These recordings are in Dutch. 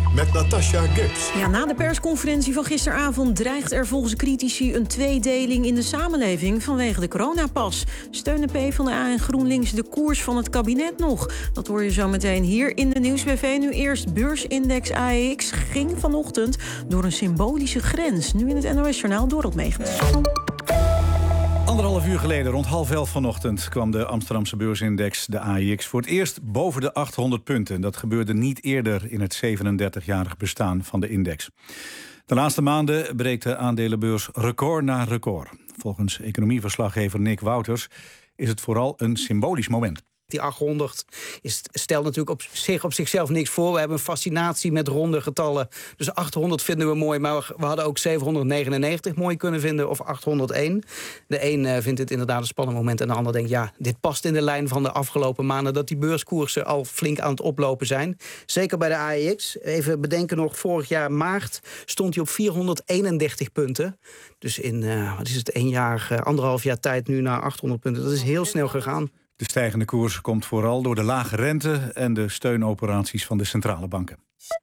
met Natasha Gibbs. Ja, na de persconferentie van gisteravond dreigt er volgens critici een tweedeling in de samenleving vanwege de coronapas. Steunen PvdA en GroenLinks de koers van het kabinet nog? Dat hoor je zo meteen hier in de Nieuwsbv. Nu eerst beursindex AEX ging vanochtend door een symbolische grens. Nu in het NOS-journaal Dorot Megens. 1,5 uur geleden, rond 10:30 vanochtend, kwam de Amsterdamse beursindex, de AEX, voor het eerst boven de 800 punten. Dat gebeurde niet eerder in het 37-jarig bestaan van de index. De laatste maanden breekt de aandelenbeurs record na record. Volgens economieverslaggever Nick Wouters is het vooral een symbolisch moment. Die 800 stelt natuurlijk op zichzelf niks voor. We hebben een fascinatie met ronde getallen. Dus 800 vinden we mooi, maar we hadden ook 799 mooi kunnen vinden of 801. De een vindt het inderdaad een spannend moment en de ander denkt, ja, dit past in de lijn van de afgelopen maanden dat die beurskoersen al flink aan het oplopen zijn. Zeker bij de AEX. Even bedenken nog, vorig jaar maart stond hij op 431 punten. Dus in, anderhalf jaar tijd nu naar 800 punten. Dat is heel snel gegaan. De stijgende koers komt vooral door de lage rente en de steunoperaties van de centrale banken.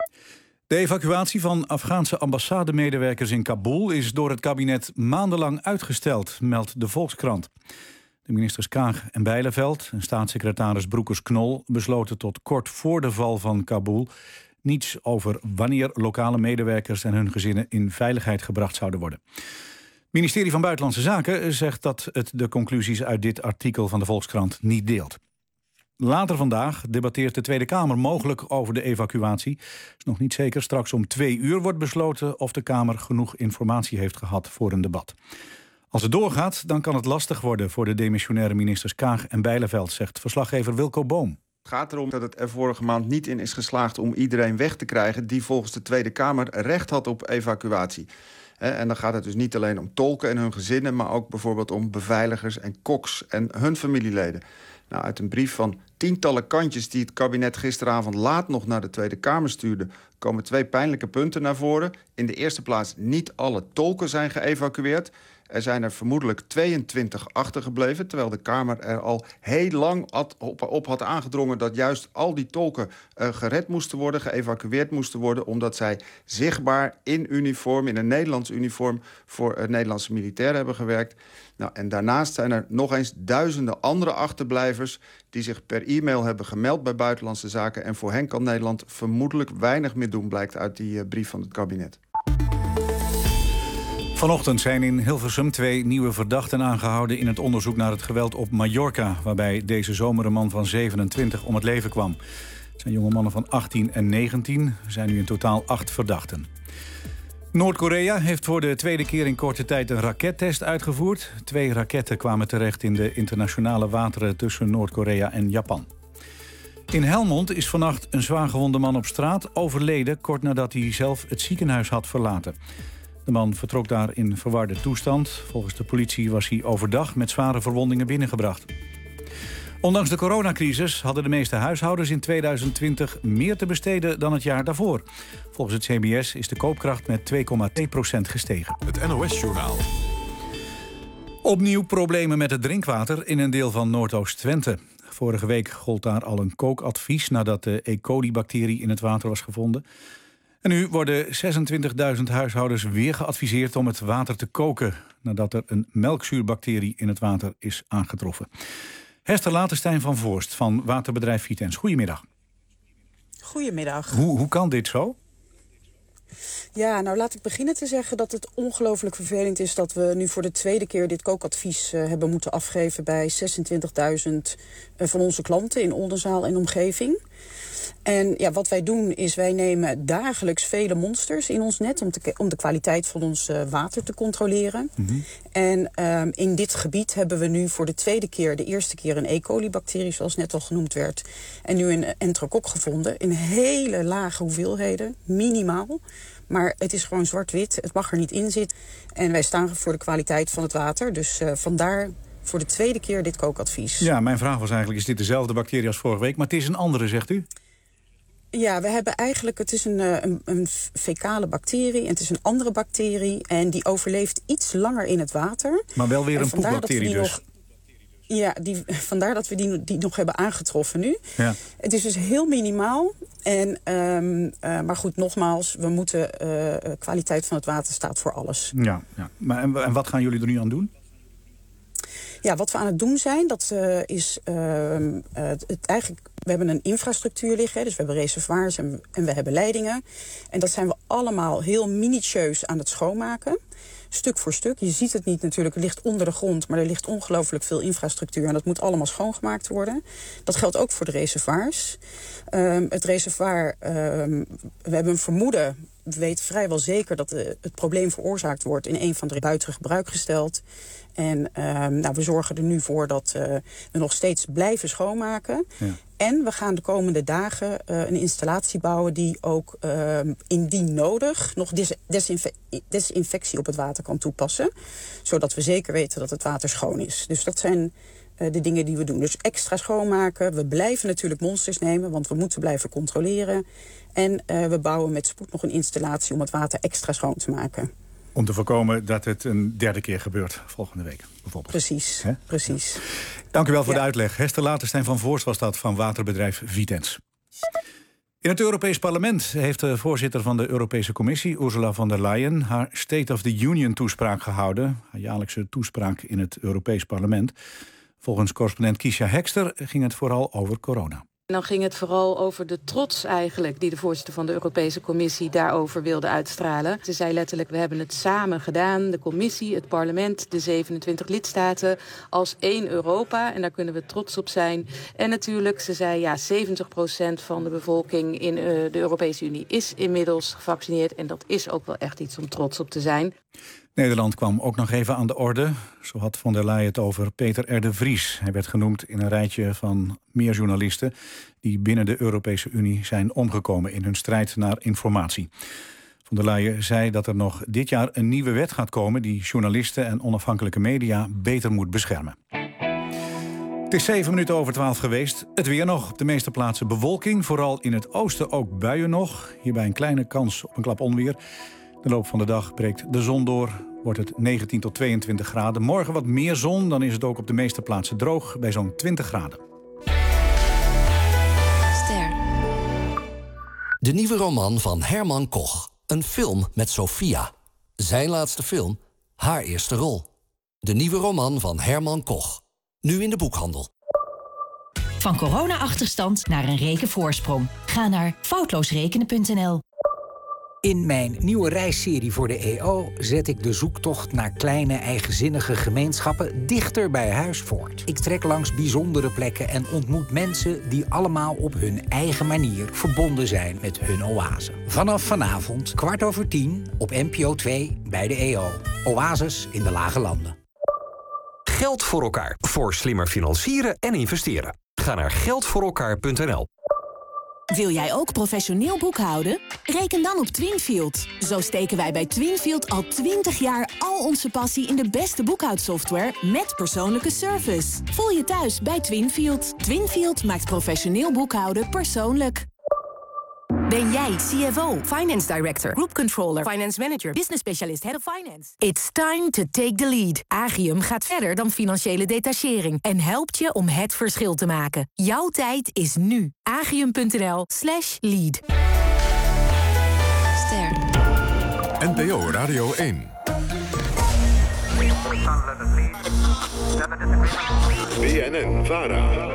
De evacuatie van Afghaanse ambassademedewerkers in Kabul is door het kabinet maandenlang uitgesteld, meldt de Volkskrant. De ministers Kaag en Bijleveld en staatssecretaris Broekers-Knol besloten tot kort voor de val van Kabul niets over wanneer lokale medewerkers en hun gezinnen in veiligheid gebracht zouden worden. Het ministerie van Buitenlandse Zaken zegt dat het de conclusies uit dit artikel van de Volkskrant niet deelt. Later vandaag debatteert de Tweede Kamer mogelijk over de evacuatie. Is nog niet zeker. Straks om 2 uur wordt besloten of de Kamer genoeg informatie heeft gehad voor een debat. Als het doorgaat, dan kan het lastig worden voor de demissionaire ministers Kaag en Bijleveld, zegt verslaggever Wilco Boom. Het gaat erom dat het er vorige maand niet in is geslaagd om iedereen weg te krijgen die volgens de Tweede Kamer recht had op evacuatie. En dan gaat het dus niet alleen om tolken en hun gezinnen, maar ook bijvoorbeeld om beveiligers en koks en hun familieleden. Nou, uit een brief van tientallen kantjes die het kabinet gisteravond laat nog naar de Tweede Kamer stuurde, komen 2 pijnlijke punten naar voren. In de eerste plaats, niet alle tolken zijn geëvacueerd. Er zijn er vermoedelijk 22 achtergebleven, terwijl de Kamer er al heel lang op had aangedrongen dat juist al die tolken gered moesten worden, geëvacueerd moesten worden, omdat zij zichtbaar in uniform, in een Nederlands uniform, voor Nederlandse militairen hebben gewerkt. Nou, en daarnaast zijn er nog eens duizenden andere achterblijvers die zich per e-mail hebben gemeld bij Buitenlandse Zaken. En voor hen kan Nederland vermoedelijk weinig meer doen, blijkt uit die brief van het kabinet. Vanochtend zijn in Hilversum 2 nieuwe verdachten aangehouden in het onderzoek naar het geweld op Mallorca, waarbij deze zomer een man van 27 om het leven kwam. Het zijn jonge mannen van 18 en 19. Er zijn nu in totaal 8 verdachten. Noord-Korea heeft voor de tweede keer in korte tijd een rakettest uitgevoerd. 2 raketten kwamen terecht in de internationale wateren tussen Noord-Korea en Japan. In Helmond is vannacht een zwaargewonde man op straat overleden, kort nadat hij zelf het ziekenhuis had verlaten. De man vertrok daar in verwarde toestand. Volgens de politie was hij overdag met zware verwondingen binnengebracht. Ondanks de coronacrisis hadden de meeste huishoudens in 2020 meer te besteden dan het jaar daarvoor. Volgens het CBS is de koopkracht met 2,2% gestegen. Het NOS-journaal. Opnieuw problemen met het drinkwater in een deel van Noordoost-Twente. Vorige week gold daar al een kookadvies nadat de E. coli-bacterie in het water was gevonden. En nu worden 26.000 huishoudens weer geadviseerd om het water te koken, nadat er een melkzuurbacterie in het water is aangetroffen. Hester Latenstein van Voorst van waterbedrijf Vitens. Goedemiddag. Goedemiddag. Hoe kan dit zo? Ja, nou laat ik beginnen te zeggen dat het ongelooflijk vervelend is dat we nu voor de tweede keer dit kookadvies hebben moeten afgeven bij 26.000 van onze klanten in Oldenzaal en omgeving. En ja, wat wij doen is wij nemen dagelijks vele monsters in ons net om de kwaliteit van ons water te controleren. Mm-hmm. En in dit gebied hebben we nu voor de tweede keer, de eerste keer een E. coli-bacterie, zoals net al genoemd werd, en nu een enterokok gevonden in hele lage hoeveelheden, minimaal. Maar het is gewoon zwart-wit, het mag er niet in zitten. En wij staan voor de kwaliteit van het water, dus vandaar voor de tweede keer dit kookadvies. Ja, mijn vraag was eigenlijk, is dit dezelfde bacterie als vorige week, maar het is een andere, zegt u? Ja, we hebben eigenlijk, het is een fecale bacterie en het is een andere bacterie en die overleeft iets langer in het water. Maar wel weer een poepbacterie dus? Ja, vandaar dat we die nog hebben aangetroffen nu. Ja. Het is dus heel minimaal. Maar goed, nogmaals, we moeten kwaliteit van het water staat voor alles. Ja. Maar en wat gaan jullie er nu aan doen? Ja, wat we aan het doen zijn, dat is eigenlijk... We hebben een infrastructuur liggen, dus we hebben reservoirs en we hebben leidingen. En dat zijn we allemaal heel minutieus aan het schoonmaken. Stuk voor stuk. Je ziet het niet natuurlijk, het ligt onder de grond, maar er ligt ongelooflijk veel infrastructuur en dat moet allemaal schoongemaakt worden. Dat geldt ook voor de reservoirs. Het reservoir, we hebben een vermoeden, we weten vrijwel zeker dat het probleem veroorzaakt wordt in een van de buiten gebruik gesteld. En we zorgen er nu voor dat we nog steeds blijven schoonmaken. Ja. En we gaan de komende dagen een installatie bouwen die ook indien nodig nog desinfectie op het water kan toepassen. Zodat we zeker weten dat het water schoon is. Dus dat zijn de dingen die we doen. Dus extra schoonmaken. We blijven natuurlijk monsters nemen, want we moeten blijven controleren. En we bouwen met spoed nog een installatie om het water extra schoon te maken. Om te voorkomen dat het een derde keer gebeurt volgende week, bijvoorbeeld. Precies, Hè? precies. Dank u wel voor de uitleg. Hester Laterstein van Voorst was dat van waterbedrijf Vitens. In het Europees Parlement heeft de voorzitter van de Europese Commissie, Ursula von der Leyen, haar State of the Union toespraak gehouden. Haar jaarlijkse toespraak in het Europees Parlement. Volgens correspondent Kiesja Hekster ging het vooral over corona. En dan ging het vooral over de trots eigenlijk die de voorzitter van de Europese Commissie daarover wilde uitstralen. Ze zei letterlijk, we hebben het samen gedaan. De Commissie, het parlement, de 27 lidstaten als één Europa. En daar kunnen we trots op zijn. En natuurlijk, ze zei 70% van de bevolking in de Europese Unie is inmiddels gevaccineerd. En dat is ook wel echt iets om trots op te zijn. Nederland kwam ook nog even aan de orde. Zo had von der Leyen het over Peter R. de Vries. Hij werd genoemd in een rijtje van meer journalisten die binnen de Europese Unie zijn omgekomen in hun strijd naar informatie. Von der Leyen zei dat er nog dit jaar een nieuwe wet gaat komen die journalisten en onafhankelijke media beter moet beschermen. Het is 7:07 geweest. Het weer nog. Op de meeste plaatsen bewolking. Vooral in het oosten ook buien nog. Hierbij een kleine kans op een klap onweer. De loop van de dag breekt de zon door. Wordt het 19 tot 22 graden. Morgen wat meer zon. Dan is het ook op de meeste plaatsen droog. Bij zo'n 20 graden. Ster. De nieuwe roman van Herman Koch. Een film met Sophia. Zijn laatste film. Haar eerste rol. De nieuwe roman van Herman Koch. Nu in de boekhandel. Van corona-achterstand naar een rekenvoorsprong. Ga naar foutloosrekenen.nl. In mijn nieuwe reisserie voor de EO zet ik de zoektocht naar kleine eigenzinnige gemeenschappen dichter bij huis voort. Ik trek langs bijzondere plekken en ontmoet mensen die allemaal op hun eigen manier verbonden zijn met hun oase. Vanaf vanavond 10:15 op NPO 2 bij de EO. Oases in de Lage Landen. Geld voor elkaar. Voor slimmer financieren en investeren. Ga naar geldvoorelkaar.nl. Wil jij ook professioneel boekhouden? Reken dan op Twinfield. Zo steken wij bij Twinfield al 20 jaar al onze passie in de beste boekhoudsoftware met persoonlijke service. Voel je thuis bij Twinfield. Twinfield maakt professioneel boekhouden persoonlijk. Ben jij CFO, Finance Director, Group Controller, Finance Manager, Business Specialist, Head of Finance? It's time to take the lead. Agium gaat verder dan financiële detachering en helpt je om het verschil te maken. Jouw tijd is nu. Agium.nl/lead. Ster. NPO Radio 1. BNN-VARA.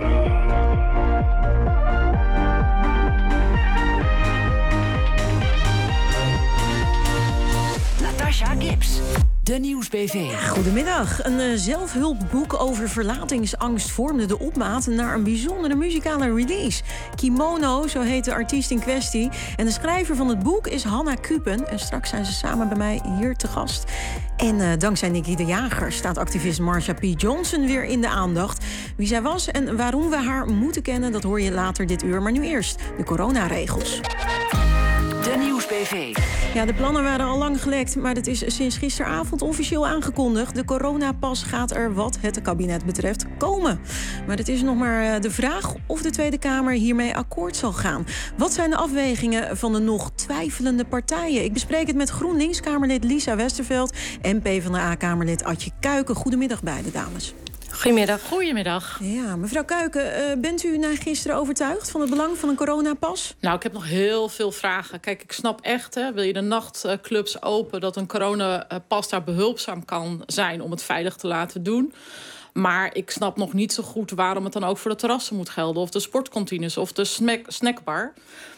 Natasha Gibbs. De Nieuwsbv. Goedemiddag. Een zelfhulpboek over verlatingsangst vormde de opmaat naar een bijzondere muzikale release. Kimono, zo heet de artiest in kwestie. En de schrijver van het boek is Hanna Kupen. En straks zijn ze samen bij mij hier te gast. En dankzij Nicky de Jager staat activist Marsha P. Johnson weer in de aandacht. Wie zij was en waarom we haar moeten kennen, dat hoor je later dit uur. Maar nu eerst de coronaregels. De Nieuwsbv. Ja, de plannen waren al lang gelekt, maar het is sinds gisteravond officieel aangekondigd. De coronapas gaat er wat het kabinet betreft komen. Maar het is nog maar de vraag of de Tweede Kamer hiermee akkoord zal gaan. Wat zijn de afwegingen van de nog twijfelende partijen? Ik bespreek het met GroenLinks-Kamerlid Lisa Westerveld en PvdA-Kamerlid Adje Kuiken. Goedemiddag beide dames. Goedemiddag. Ja, mevrouw Kuiken, bent u na gisteren overtuigd van het belang van een coronapas? Nou, ik heb nog heel veel vragen. Kijk, ik snap echt, wil je de nachtclubs open, dat een coronapas daar behulpzaam kan zijn om het veilig te laten doen. Maar ik snap nog niet zo goed waarom het dan ook voor de terrassen moet gelden, of de sportkantines of de snackbar.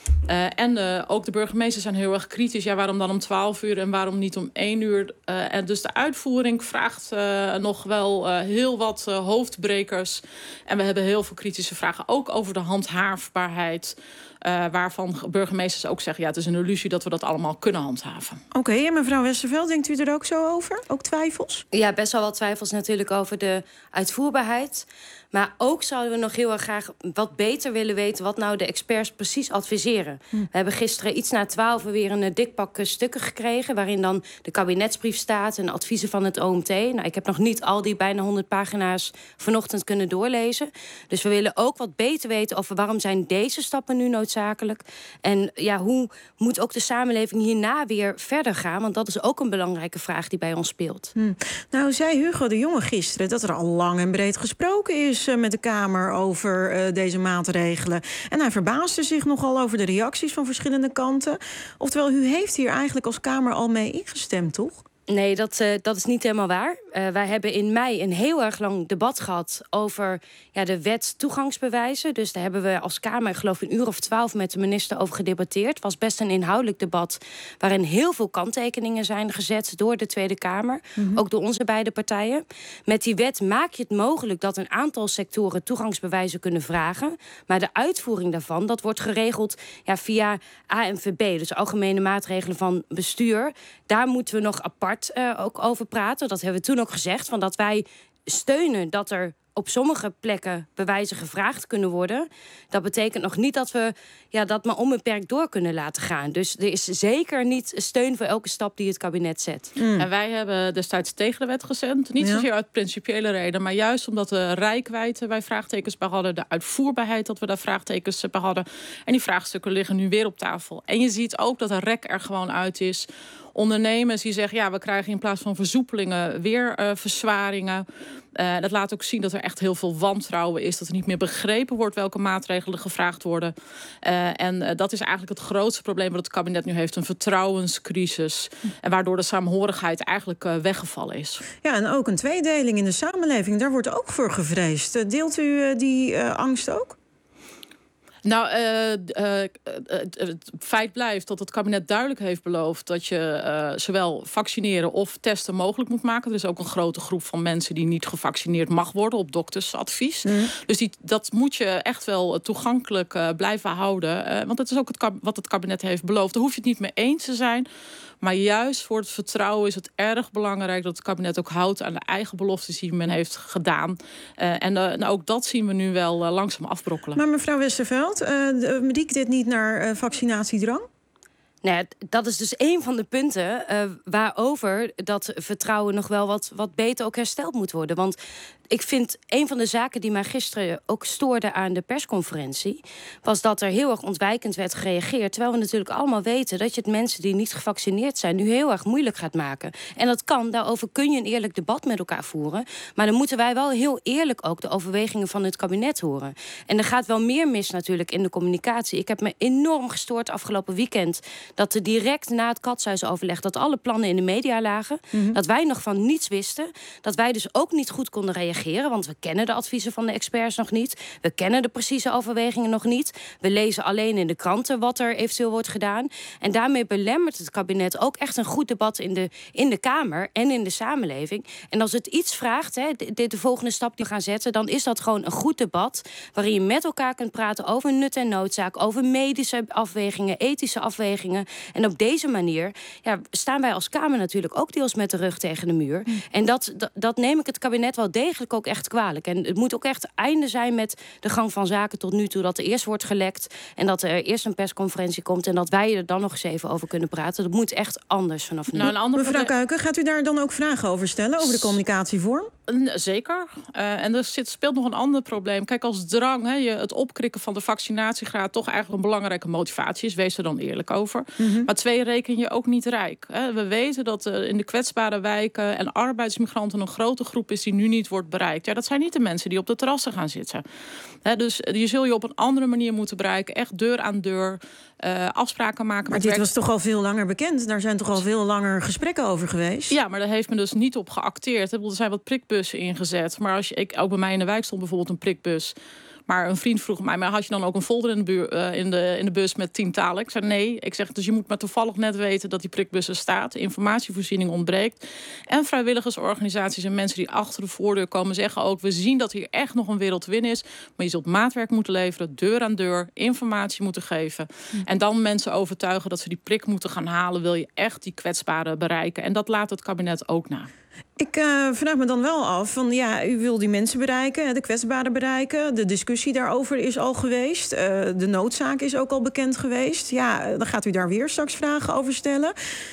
Ook de burgemeesters zijn heel erg kritisch. Ja, waarom dan om 12 uur en waarom niet om 1 uur? En dus de uitvoering vraagt nog wel heel wat hoofdbrekers. En we hebben heel veel kritische vragen, ook over de handhaafbaarheid. Waarvan burgemeesters ook zeggen, ja, het is een illusie dat we dat allemaal kunnen handhaven. Oké, en mevrouw Westerveld, denkt u er ook zo over? Ook twijfels? Ja, best wel wat twijfels natuurlijk over de uitvoerbaarheid. Maar ook zouden we nog heel erg graag wat beter willen weten wat nou de experts precies adviseren. We hebben gisteren iets na 12 weer een dik pak stukken gekregen, waarin dan de kabinetsbrief staat en adviezen van het OMT. Nou, ik heb nog niet al die bijna 100 pagina's vanochtend kunnen doorlezen. Dus we willen ook wat beter weten over waarom zijn deze stappen nu noodzakelijk. En ja, hoe moet ook de samenleving hierna weer verder gaan? Want dat is ook een belangrijke vraag die bij ons speelt. Nou, zei Hugo de Jonge gisteren dat er al lang en breed gesproken is met de Kamer over deze maatregelen. En hij verbaasde zich nogal over de reacties van verschillende kanten. Oftewel, u heeft hier eigenlijk als Kamer al mee ingestemd, toch? Nee, dat is niet helemaal waar. Wij hebben in mei een heel erg lang debat gehad over de wet toegangsbewijzen. Dus daar hebben we als Kamer, ik geloof, 1 uur of 12 met de minister over gedebatteerd. Het was best een inhoudelijk debat waarin heel veel kanttekeningen zijn gezet door de Tweede Kamer. Ook door onze beide partijen. Met die wet maak je het mogelijk dat een aantal sectoren toegangsbewijzen kunnen vragen. Maar de uitvoering daarvan, dat wordt geregeld via ANVB. Dus algemene maatregelen van bestuur. Daar moeten we nog apart ook over praten. Dat hebben we toen ook gezegd. Van dat wij steunen dat er op sommige plekken bewijzen gevraagd kunnen worden. Dat betekent nog niet dat we dat maar onbeperkt door kunnen laten gaan. Dus er is zeker niet steun voor elke stap die het kabinet zet. En wij hebben destijds tegen de wet gestemd. Niet zozeer uit principiële reden, maar juist omdat de reikwijdte wij vraagtekens bij hadden, de uitvoerbaarheid dat we daar vraagtekens bij hadden. En die vraagstukken liggen nu weer op tafel. En je ziet ook dat de rek er gewoon uit is. Ondernemers die zeggen, we krijgen in plaats van versoepelingen weer verzwaringen. Dat laat ook zien dat er echt heel veel wantrouwen is. Dat er niet meer begrepen wordt welke maatregelen gevraagd worden. En dat is eigenlijk het grootste probleem wat het kabinet nu heeft. Een vertrouwenscrisis. En waardoor de saamhorigheid eigenlijk weggevallen is. Ja, en ook een tweedeling in de samenleving. Daar wordt ook voor gevreesd. Deelt u die angst ook? Nou, het feit blijft dat het kabinet duidelijk heeft beloofd dat je zowel vaccineren of testen mogelijk moet maken. Er is ook een grote groep van mensen die niet gevaccineerd mag worden op doktersadvies. Dus dat moet je echt wel toegankelijk blijven houden. Want dat is ook wat het kabinet heeft beloofd. Daar hoef je het niet mee eens te zijn. Maar juist voor het vertrouwen is het erg belangrijk dat het kabinet ook houdt aan de eigen beloftes die men heeft gedaan. En ook dat zien we nu wel langzaam afbrokkelen. Maar mevrouw Westerveld, riekt dit niet naar vaccinatiedrang? Nou, dat is dus een van de punten waarover dat vertrouwen nog wel wat beter ook hersteld moet worden. Want ik vind een van de zaken die mij gisteren ook stoorde aan de persconferentie, was dat er heel erg ontwijkend werd gereageerd. Terwijl we natuurlijk allemaal weten dat je het mensen die niet gevaccineerd zijn nu heel erg moeilijk gaat maken. En dat kan, daarover kun je een eerlijk debat met elkaar voeren. Maar dan moeten wij wel heel eerlijk ook de overwegingen van het kabinet horen. En er gaat wel meer mis natuurlijk in de communicatie. Ik heb me enorm gestoord afgelopen weekend dat er direct na het katshuisoverleg dat alle plannen in de media lagen. Dat wij nog van niets wisten. Dat wij dus ook niet goed konden reageren. Want we kennen de adviezen van de experts nog niet. We kennen de precieze overwegingen nog niet. We lezen alleen in de kranten wat er eventueel wordt gedaan. En daarmee belemmert het kabinet ook echt een goed debat in de Kamer en in de samenleving. En als het iets vraagt, de volgende stap die we gaan zetten, dan is dat gewoon een goed debat waarin je met elkaar kunt praten over nut en noodzaak, over medische afwegingen, ethische afwegingen. En op deze manier staan wij als Kamer natuurlijk ook deels met de rug tegen de muur. En dat neem ik het kabinet wel degelijk ook echt kwalijk. En het moet ook echt einde zijn met de gang van zaken tot nu toe. Dat er eerst wordt gelekt en dat er eerst een persconferentie komt en dat wij er dan nog eens even over kunnen praten. Dat moet echt anders vanaf nu. Mevrouw Kuiken, gaat u daar dan ook vragen over stellen, over de communicatievorm? Zeker. En er speelt nog een ander probleem. Kijk, als drang, het opkrikken van de vaccinatiegraad toch eigenlijk een belangrijke motivatie is. Wees er dan eerlijk over. Mm-hmm. Maar 2, reken je ook niet rijk. We weten dat in de kwetsbare wijken en arbeidsmigranten een grote groep is die nu niet wordt bereikt. Ja, dat zijn niet de mensen die op de terrassen gaan zitten. Dus je zul je op een andere manier moeten bereiken. Echt deur aan deur. Afspraken maken. Maar dit was toch al veel langer bekend? Daar zijn toch al veel langer gesprekken over geweest? Ja, maar daar heeft men dus niet op geacteerd. Er zijn wat prikbussen ingezet. Maar ook bij mij in de wijk stond bijvoorbeeld een prikbus. Maar een vriend vroeg mij, maar had je dan ook een folder in de bus met 10 talen? Ik zei nee. Ik zeg, dus je moet maar toevallig net weten dat die prikbus er staat. De informatievoorziening ontbreekt. En vrijwilligersorganisaties en mensen die achter de voordeur komen zeggen ook, we zien dat hier echt nog een wereld te winnen is. Maar je zult maatwerk moeten leveren, deur aan deur, informatie moeten geven. En dan mensen overtuigen dat ze die prik moeten gaan halen. Wil je echt die kwetsbaren bereiken? En dat laat het kabinet ook na. Ik vraag me dan wel af van u wil die mensen bereiken, de kwetsbaren bereiken. De discussie daarover is al geweest. De noodzaak is ook al bekend geweest. Ja, dan gaat u daar weer straks vragen over stellen.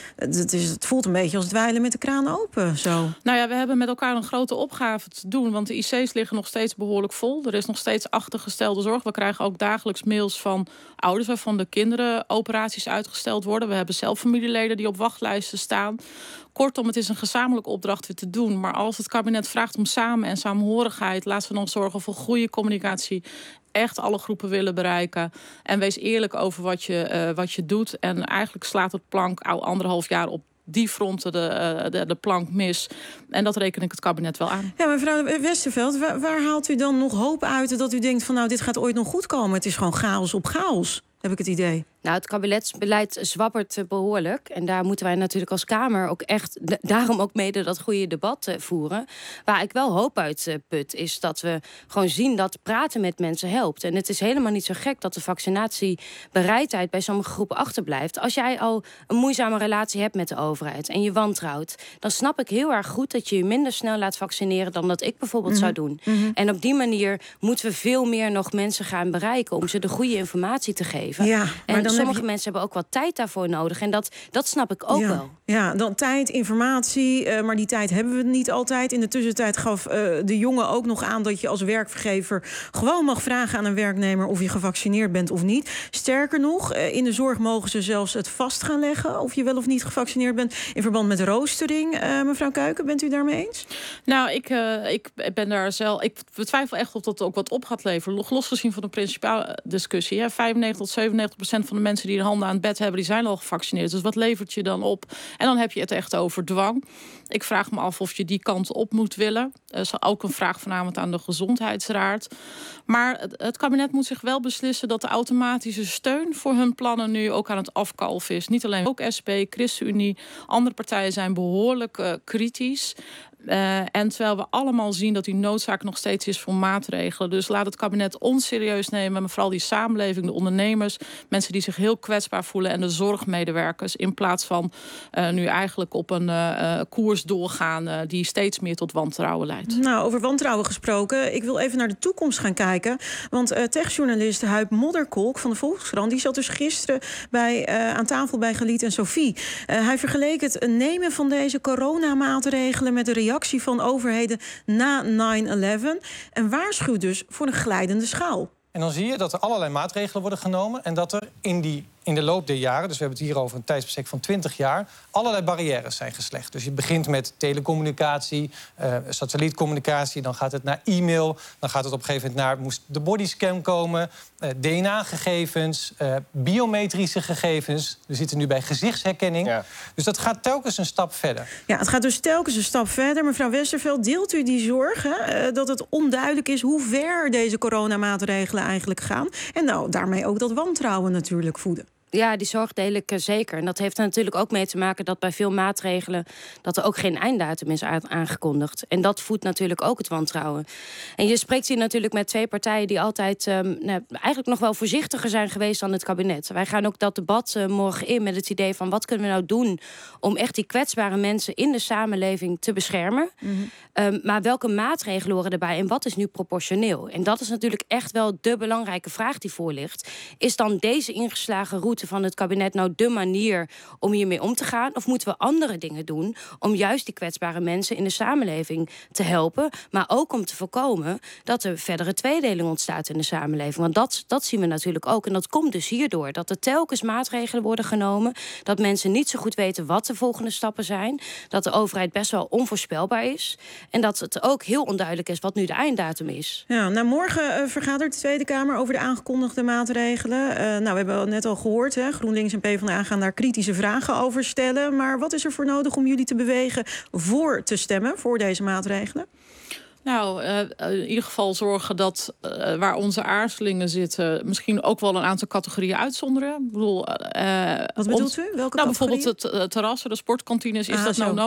Het voelt een beetje als dweilen met de kraan open. Zo. Nou ja, we hebben met elkaar een grote opgave te doen. Want de IC's liggen nog steeds behoorlijk vol. Er is nog steeds achtergestelde zorg. We krijgen ook dagelijks mails van ouders waarvan de kinderen operaties uitgesteld worden. We hebben zelf familieleden die op wachtlijsten staan. Kortom, het is een gezamenlijke opdracht weer te doen. Maar als het kabinet vraagt om samen en saamhorigheid, laten we dan zorgen voor goede communicatie. Echt alle groepen willen bereiken. En wees eerlijk over wat je doet. En eigenlijk slaat het plank al 1,5 jaar op die fronten de plank mis. En dat reken ik het kabinet wel aan. Ja, mevrouw Westerveld, waar haalt u dan nog hoop uit dat u denkt van dit gaat ooit nog goed komen? Het is gewoon chaos op chaos, heb ik het idee. Nou, het kabinetsbeleid zwabbert behoorlijk. En daar moeten wij natuurlijk als Kamer ook echt, daarom ook mede dat goede debat voeren. Waar ik wel hoop uit put, is dat we gewoon zien dat praten met mensen helpt. En het is helemaal niet zo gek dat de vaccinatiebereidheid bij sommige groepen achterblijft. Als jij al een moeizame relatie hebt met de overheid en je wantrouwt, dan snap ik heel erg goed dat je je minder snel laat vaccineren dan dat ik bijvoorbeeld zou doen. Mm-hmm. En op die manier moeten we veel meer nog mensen gaan bereiken om ze de goede informatie te geven. Ja, en sommige mensen hebben ook wat tijd daarvoor nodig. En dat snap ik ook wel. Ja, dan tijd, informatie. Maar die tijd hebben we niet altijd. In de tussentijd gaf de jongen ook nog aan dat je als werkgever gewoon mag vragen aan een werknemer of je gevaccineerd bent of niet. Sterker nog, in de zorg mogen ze zelfs het vast gaan leggen of je wel of niet gevaccineerd bent. In verband met roostering. Mevrouw Kuiken, bent u daarmee eens? Nou, ik ben daar zelf. Ik betwijfel echt of dat ook wat op gaat leveren. Losgezien van de principale discussie. 95% tot 97% van de mensen die de handen aan het bed hebben, die zijn al gevaccineerd. Dus wat levert je dan op? En dan heb je het echt over dwang. Ik vraag me af of je die kant op moet willen. Dat is ook een vraag vanavond aan de Gezondheidsraad. Maar het kabinet moet zich wel beslissen dat de automatische steun voor hun plannen nu ook aan het afkalven is. Niet alleen ook SP, ChristenUnie, andere partijen zijn behoorlijk kritisch. En terwijl we allemaal zien dat die noodzaak nog steeds is voor maatregelen. Dus laat het kabinet ons serieus nemen. Maar vooral die samenleving, de ondernemers, mensen die zich heel kwetsbaar voelen en de zorgmedewerkers. In plaats van nu eigenlijk op een koers doorgaan die steeds meer tot wantrouwen leidt. Nou, over wantrouwen gesproken. Ik wil even naar de toekomst gaan kijken. Want techjournalist Huib Modderkolk van de Volkskrant, die zat dus gisteren aan tafel bij Galit en Sophie. Hij vergeleek het nemen van deze coronamaatregelen met de reactie van overheden na 9/11 en waarschuwt dus voor een glijdende schaal. En dan zie je dat er allerlei maatregelen worden genomen en dat er in de loop der jaren, dus we hebben het hier over een tijdsbestek van 20 jaar... allerlei barrières zijn geslecht. Dus je begint met telecommunicatie, satellietcommunicatie, dan gaat het naar e-mail, dan gaat het op een gegeven moment naar, moest de bodyscan komen, DNA-gegevens, biometrische gegevens. We zitten nu bij gezichtsherkenning. Ja. Dus dat gaat telkens een stap verder. Ja, het gaat dus telkens een stap verder. Mevrouw Westerveld, deelt u die zorg dat het onduidelijk is hoe ver deze coronamaatregelen eigenlijk gaan? En nou, daarmee ook dat wantrouwen natuurlijk voeden. Ja, die zorg deel ik zeker. En dat heeft er natuurlijk ook mee te maken dat bij veel maatregelen dat er ook geen einddatum is aangekondigd. En dat voedt natuurlijk ook het wantrouwen. En je spreekt hier natuurlijk met twee partijen die altijd eigenlijk nog wel voorzichtiger zijn geweest dan het kabinet. Wij gaan ook dat debat morgen in met het idee van wat kunnen we nou doen om echt die kwetsbare mensen in de samenleving te beschermen. Mm-hmm. Maar welke maatregelen horen erbij en wat is nu proportioneel? En dat is natuurlijk echt wel de belangrijke vraag die voor ligt. Is dan deze ingeslagen route besluiten van het kabinet nou de manier om hiermee om te gaan? Of moeten we andere dingen doen om juist die kwetsbare mensen in de samenleving te helpen, maar ook om te voorkomen dat er verdere tweedeling ontstaat in de samenleving? Want dat zien we natuurlijk ook. En dat komt dus hierdoor. Dat er telkens maatregelen worden genomen. Dat mensen niet zo goed weten wat de volgende stappen zijn. Dat de overheid best wel onvoorspelbaar is. En dat het ook heel onduidelijk is wat nu de einddatum is. Ja, nou, morgen vergadert de Tweede Kamer over de aangekondigde maatregelen. We hebben net al gehoord, hè, GroenLinks en PvdA gaan daar kritische vragen over stellen. Maar wat is er voor nodig om jullie te bewegen voor te stemmen voor deze maatregelen? Nou, in ieder geval zorgen dat waar onze aarzelingen zitten, misschien ook wel een aantal categorieën uitzonderen. Ik bedoel, wat bedoelt u? Welke bijvoorbeeld het terrassen, de sportkantines. Is dat nou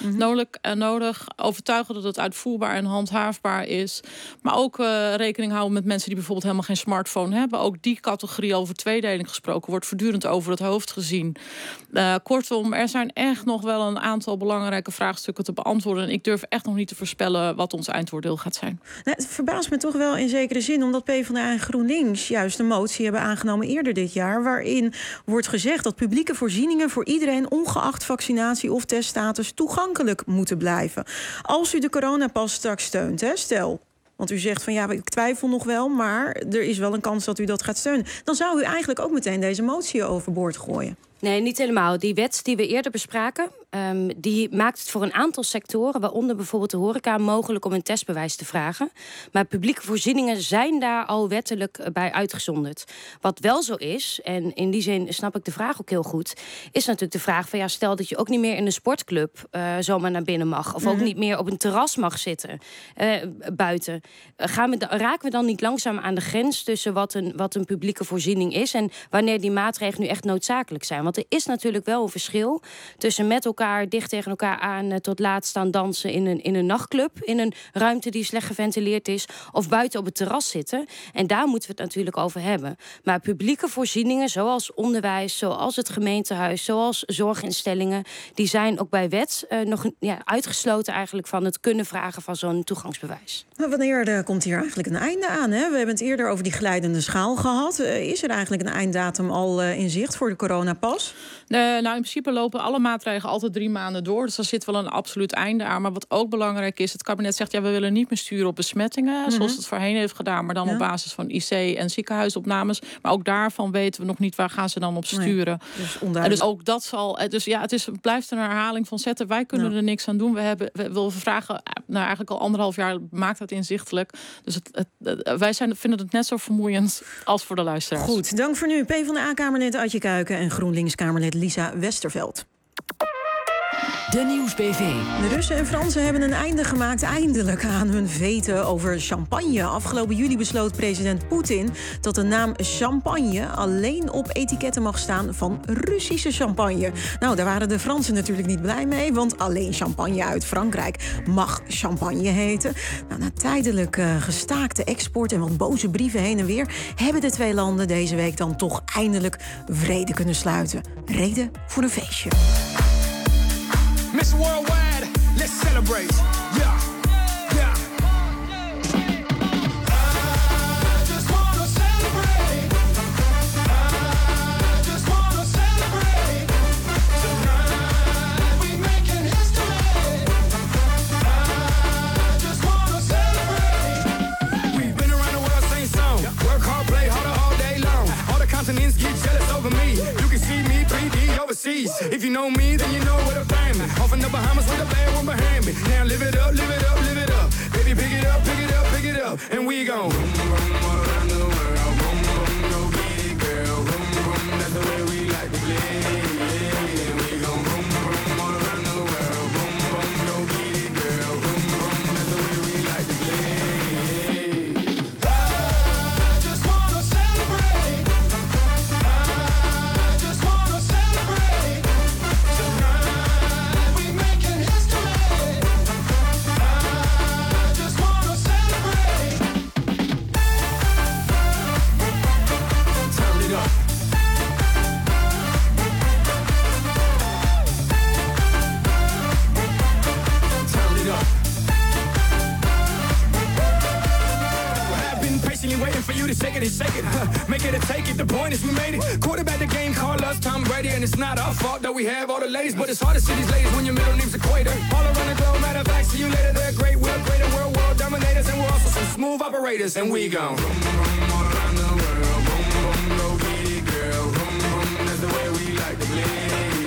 nodig? Overtuigen dat het uitvoerbaar en handhaafbaar is. Maar ook rekening houden met mensen die bijvoorbeeld helemaal geen smartphone hebben. Ook die categorie, over tweedeling gesproken, wordt voortdurend over het hoofd gezien. Kortom, er zijn echt nog wel een aantal belangrijke vraagstukken te beantwoorden. En ik durf echt nog niet te voorspellen wat ons eindoordeel gaat zijn. Nou, het verbaast me toch wel in zekere zin, omdat PvdA en GroenLinks juist een motie hebben aangenomen eerder dit jaar, waarin wordt gezegd dat publieke voorzieningen voor iedereen, ongeacht vaccinatie of teststatus, toegankelijk moeten blijven. Als u de coronapas straks steunt, hè, stel, want u zegt van ja, ik twijfel nog wel, maar er is wel een kans dat u dat gaat steunen, dan zou u eigenlijk ook meteen deze motie overboord gooien. Nee, niet helemaal. Die wet die we eerder bespraken, die maakt het voor een aantal sectoren, waaronder bijvoorbeeld de horeca, mogelijk om een testbewijs te vragen. Maar publieke voorzieningen zijn daar al wettelijk bij uitgezonderd. Wat wel zo is, en in die zin snap ik de vraag ook heel goed, is natuurlijk de vraag van ja, stel dat je ook niet meer in een sportclub zomaar naar binnen mag, of ook niet meer op een terras mag zitten buiten. Raken we dan niet langzaam aan de grens tussen wat een publieke voorziening is en wanneer die maatregelen nu echt noodzakelijk zijn? Want er is natuurlijk wel een verschil tussen met elkaar dicht tegen elkaar aan tot laat staan dansen in een nachtclub, in een ruimte die slecht geventileerd is, of buiten op het terras zitten. En daar moeten we het natuurlijk over hebben. Maar publieke voorzieningen, zoals onderwijs, zoals het gemeentehuis, zoals zorginstellingen, die zijn ook bij wet nog uitgesloten eigenlijk van het kunnen vragen van zo'n toegangsbewijs. Maar wanneer komt hier eigenlijk een einde aan? Hè? We hebben het eerder over die glijdende schaal gehad. Is er eigenlijk een einddatum al in zicht voor de coronapas? In principe lopen alle maatregelen altijd 3 maanden door. Dus daar zit wel een absoluut einde aan. Maar wat ook belangrijk is, het kabinet zegt ja, we willen niet meer sturen op besmettingen, zoals het voorheen heeft gedaan, maar dan op basis van IC en ziekenhuisopnames. Maar ook daarvan weten we nog niet waar gaan ze dan op sturen. Nee, dus ook dat zal. Dus ja, het blijft een herhaling van zetten. Wij kunnen er niks aan doen. We vragen eigenlijk al 1,5 jaar, maakt dat inzichtelijk. Dus wij vinden het net zo vermoeiend als voor de luisteraars. Goed, dank voor nu. PvdA-kamerlid Adje Kuiken en GroenLinks-kamerlid Lisa Westerveld. De Nieuwsbv. De Russen en Fransen hebben een einde gemaakt eindelijk aan hun veten over champagne. Afgelopen juli besloot president Poetin dat de naam champagne alleen op etiketten mag staan van Russische champagne. Nou, daar waren de Fransen natuurlijk niet blij mee, want alleen champagne uit Frankrijk mag champagne heten. Nou, na tijdelijk gestaakte export en wat boze brieven heen en weer hebben de twee landen deze week dan toch eindelijk vrede kunnen sluiten. Reden voor een feestje. Miss Worldwide, let's celebrate. Yeah, yeah. I just wanna celebrate. I just wanna celebrate. Tonight we making history. I just wanna celebrate. We've been around the world, same song. Work hard, play harder all day long. All the continents get jealous over me. You can see me 3D overseas. If you know me, then you know where to find me. Off in the Bahamas with a bad one behind me. Now live it up, live it up, live it up. Baby, pick it up, pick it up, pick it up. And we gon' boom, boom, all around the world. Boom, boom, go get it, girl. Boom, boom, that's the way we like to play. And we gon' boom, boom, all around the world. Boom, boom, go get it, girl. Boom, boom, that's the way we like to play. I just wanna celebrate. I just wanna celebrate. Tonight we making history. I just wanna celebrate. Turn it up. it and shake it. Make it and take it, the point is we made it. Quarterback the game, call us Tom Brady. And it's not our fault that we have all the ladies, but it's hard to see these ladies when your middle name's Equator. All around the globe, matter of fact, see you later, they're great. We're greater, we're world dominators, and we're also some smooth operators. And we gon' boom, boom, all around the world. Boom, boom, go get it, girl. Boom, boom, that's the way we like to play.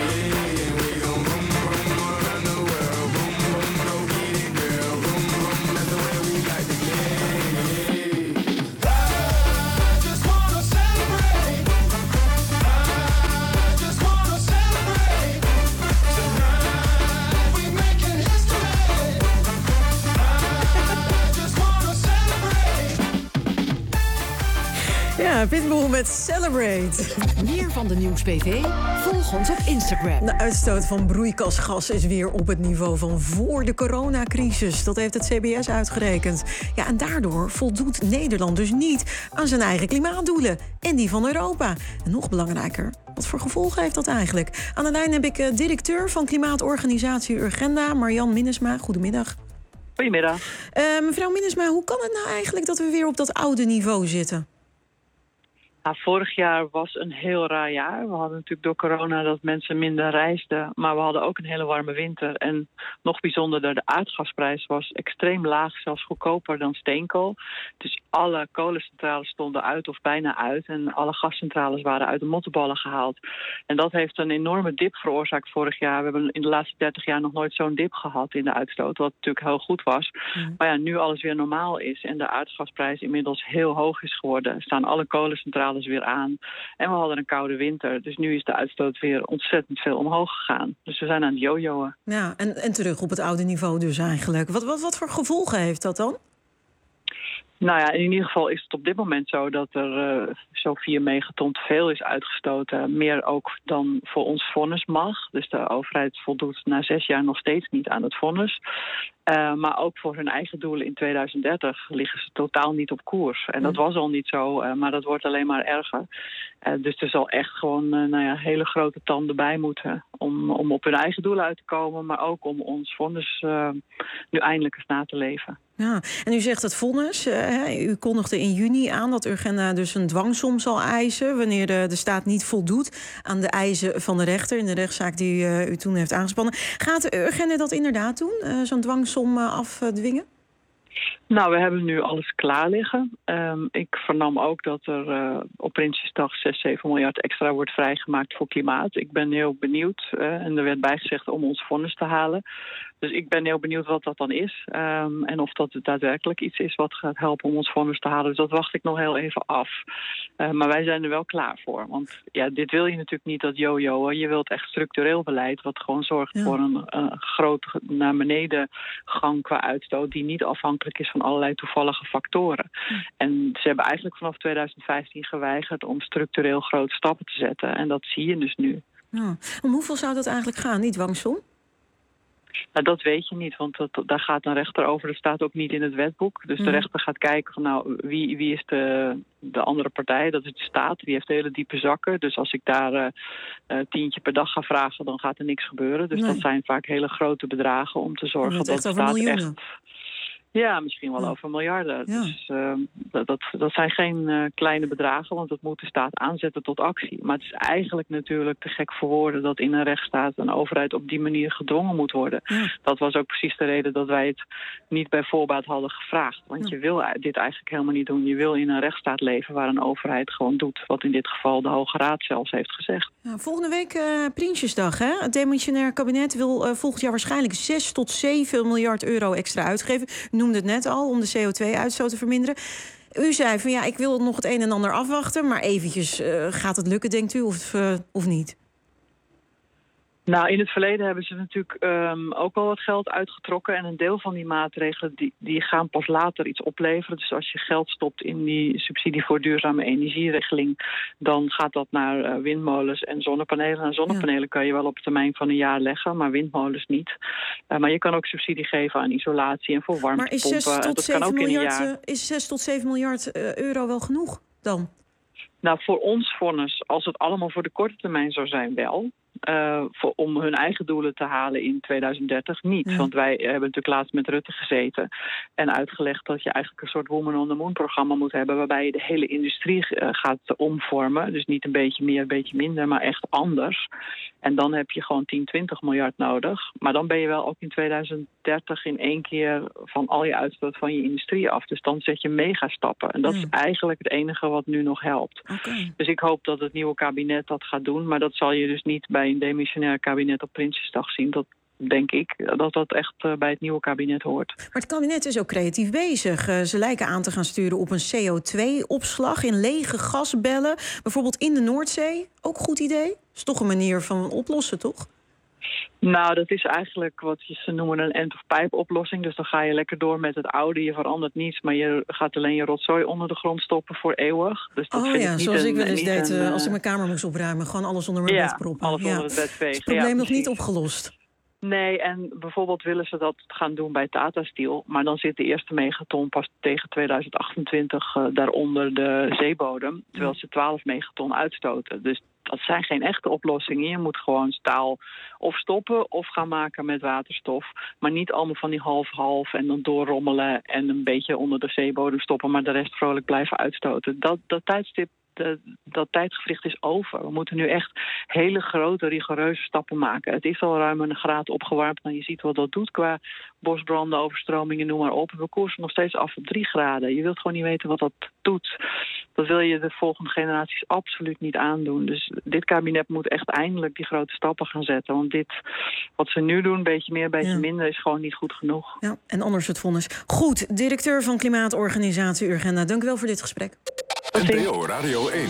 Ja, Pitbull met Celebrate. Meer van de Nieuws-PV? Volg ons op Instagram. De uitstoot van broeikasgas is weer op het niveau van voor de coronacrisis. Dat heeft het CBS uitgerekend. Ja, en daardoor voldoet Nederland dus niet aan zijn eigen klimaatdoelen. En die van Europa. En nog belangrijker, wat voor gevolgen heeft dat eigenlijk? Aan de lijn heb ik directeur van klimaatorganisatie Urgenda, Marjan Minnesma. Goedemiddag. Goedemiddag. Mevrouw Minnesma, hoe kan het nou eigenlijk dat we weer op dat oude niveau zitten? Nou, vorig jaar was een heel raar jaar. We hadden natuurlijk door corona dat mensen minder reisden. Maar we hadden ook een hele warme winter. En nog bijzonderder, de aardgasprijs was extreem laag, zelfs goedkoper dan steenkool. Dus alle kolencentrales stonden uit of bijna uit. En alle gascentrales waren uit de mottenballen gehaald. En dat heeft een enorme dip veroorzaakt vorig jaar. We hebben in de laatste 30 jaar nog nooit zo'n dip gehad in de uitstoot. Wat natuurlijk heel goed was. Maar ja, nu alles weer normaal is en de aardgasprijs inmiddels heel hoog is geworden, staan alle kolencentrales weer aan. En we hadden een koude winter. Dus nu is de uitstoot weer ontzettend veel omhoog gegaan. Dus we zijn aan het jojoen. Ja, en terug op het oude niveau dus eigenlijk. Wat voor gevolgen heeft dat dan? Nou ja, in ieder geval is het op dit moment zo dat er zo'n 4 megaton te veel is uitgestoten. Meer ook dan voor ons vonnis mag. Dus de overheid voldoet na 6 jaar nog steeds niet aan het vonnis. Maar ook voor hun eigen doelen in 2030 liggen ze totaal niet op koers. En dat was al niet zo, maar dat wordt alleen maar erger. Dus er zal echt gewoon hele grote tanden bij moeten om op hun eigen doelen uit te komen. Maar ook om ons vonnis nu eindelijk eens na te leven. Ja, en u zegt het vonnis. U kondigde in juni aan dat Urgenda dus een dwangsom zal eisen wanneer de staat niet voldoet aan de eisen van de rechter in de rechtszaak die u toen heeft aangespannen. Gaat Urgenda dat inderdaad doen, zo'n dwangsom afdwingen? Nou, we hebben nu alles klaar liggen. Ik vernam ook dat er op Prinsjesdag 6-7 miljard extra wordt vrijgemaakt voor klimaat. Ik ben heel benieuwd. En er werd bijgezegd om ons vonnis te halen. Dus ik ben heel benieuwd wat dat dan is. En of dat daadwerkelijk iets is wat gaat helpen om ons vonnis te halen. Dus dat wacht ik nog heel even af. Maar wij zijn er wel klaar voor. Want ja, dit wil je natuurlijk niet, dat jojoen. Je wilt echt structureel beleid wat gewoon zorgt voor een groot naar beneden gang qua uitstoot die niet afhankelijk is van allerlei toevallige factoren. En ze hebben eigenlijk vanaf 2015 geweigerd om structureel grote stappen te zetten. En dat zie je dus nu. Ja. Om hoeveel zou dat eigenlijk gaan, die dwangsom? Nou, dat weet je niet, want daar gaat een rechter over. Dat staat ook niet in het wetboek. Dus de rechter gaat kijken van wie is de andere partij. Dat is de staat. Die heeft hele diepe zakken. Dus als ik daar tientje per dag ga vragen, dan gaat er niks gebeuren. Dus dat zijn vaak hele grote bedragen om te zorgen dat de staat echt... Ja, misschien wel over miljarden. Ja. Dus dat zijn geen kleine bedragen, want dat moet de staat aanzetten tot actie. Maar het is eigenlijk natuurlijk te gek voor woorden dat in een rechtsstaat een overheid op die manier gedwongen moet worden. Ja. Dat was ook precies de reden dat wij het niet bij voorbaat hadden gevraagd. Want je wil dit eigenlijk helemaal niet doen. Je wil in een rechtsstaat leven waar een overheid gewoon doet wat in dit geval de Hoge Raad zelfs heeft gezegd. Ja, volgende week Prinsjesdag, hè? Het demissionair kabinet wil volgend jaar waarschijnlijk 6 tot 7 miljard euro extra uitgeven. U noemde het net al, om de CO2-uitstoot te verminderen. U zei van ik wil nog het een en ander afwachten, maar eventjes gaat het lukken, denkt u, of niet? Nou, in het verleden hebben ze natuurlijk ook wel wat geld uitgetrokken. En een deel van die maatregelen die gaan pas later iets opleveren. Dus als je geld stopt in die subsidie voor duurzame energieregeling, dan gaat dat naar windmolens en zonnepanelen. En zonnepanelen kan je wel op termijn van een jaar leggen, maar windmolens niet. Maar je kan ook subsidie geven aan isolatie en voor warmtepompen. Maar is 6 tot 7 miljard euro wel genoeg dan? Nou, voor ons vonnis, als het allemaal voor de korte termijn zou zijn, wel. om hun eigen doelen te halen in 2030 niet. Ja. Want wij hebben natuurlijk laatst met Rutte gezeten en uitgelegd dat je eigenlijk een soort Woman on the Moon programma moet hebben, waarbij je de hele industrie gaat omvormen. Dus niet een beetje meer, een beetje minder, maar echt anders. En dan heb je gewoon 10-20 miljard nodig. Maar dan ben je wel ook in 2030 in één keer van al je uitstoot van je industrie af. Dus dan zet je megastappen. En dat is eigenlijk het enige wat nu nog helpt. Okay. Dus ik hoop dat het nieuwe kabinet dat gaat doen. Maar dat zal je dus niet bij een demissionair kabinet op Prinsjesdag zien. Dat denk ik dat echt bij het nieuwe kabinet hoort. Maar het kabinet is ook creatief bezig. Ze lijken aan te gaan sturen op een CO2-opslag in lege gasbellen. Bijvoorbeeld in de Noordzee. Ook een goed idee? Is toch een manier van oplossen, toch? Nou, dat is eigenlijk wat ze noemen een end-of-pipe oplossing. Dus dan ga je lekker door met het oude. Je verandert niets, maar je gaat alleen je rotzooi onder de grond stoppen voor eeuwig. Dus dat vind ik niet zoals ik wel eens deed als ik mijn kamer moest opruimen. Gewoon alles onder mijn bed proppen. Alles onder het bed vegen. Is het probleem nog niet opgelost? Nee, en bijvoorbeeld willen ze dat gaan doen bij Tata Steel. Maar dan zit de eerste megaton pas tegen 2028 daaronder de zeebodem. Terwijl ze 12 megaton uitstoten. Dus dat zijn geen echte oplossingen. Je moet gewoon staal of stoppen of gaan maken met waterstof. Maar niet allemaal van die half-half en dan doorrommelen en een beetje onder de zeebodem stoppen, maar de rest vrolijk blijven uitstoten. Dat tijdstip, dat tijdgevricht is over. We moeten nu echt hele grote, rigoureuze stappen maken. Het is al ruim een graad opgewarmd. Nou, je ziet wat dat doet qua bosbranden, overstromingen, noem maar op. We koersen nog steeds af op 3 graden. Je wilt gewoon niet weten wat dat doet. Dat wil je de volgende generaties absoluut niet aandoen. Dus dit kabinet moet echt eindelijk die grote stappen gaan zetten. Want dit, wat ze nu doen, beetje meer, beetje minder, is gewoon niet goed genoeg. Ja, en anders het vonnis. Goed, directeur van klimaatorganisatie Urgenda. Dank u wel voor dit gesprek. NPO Radio 1.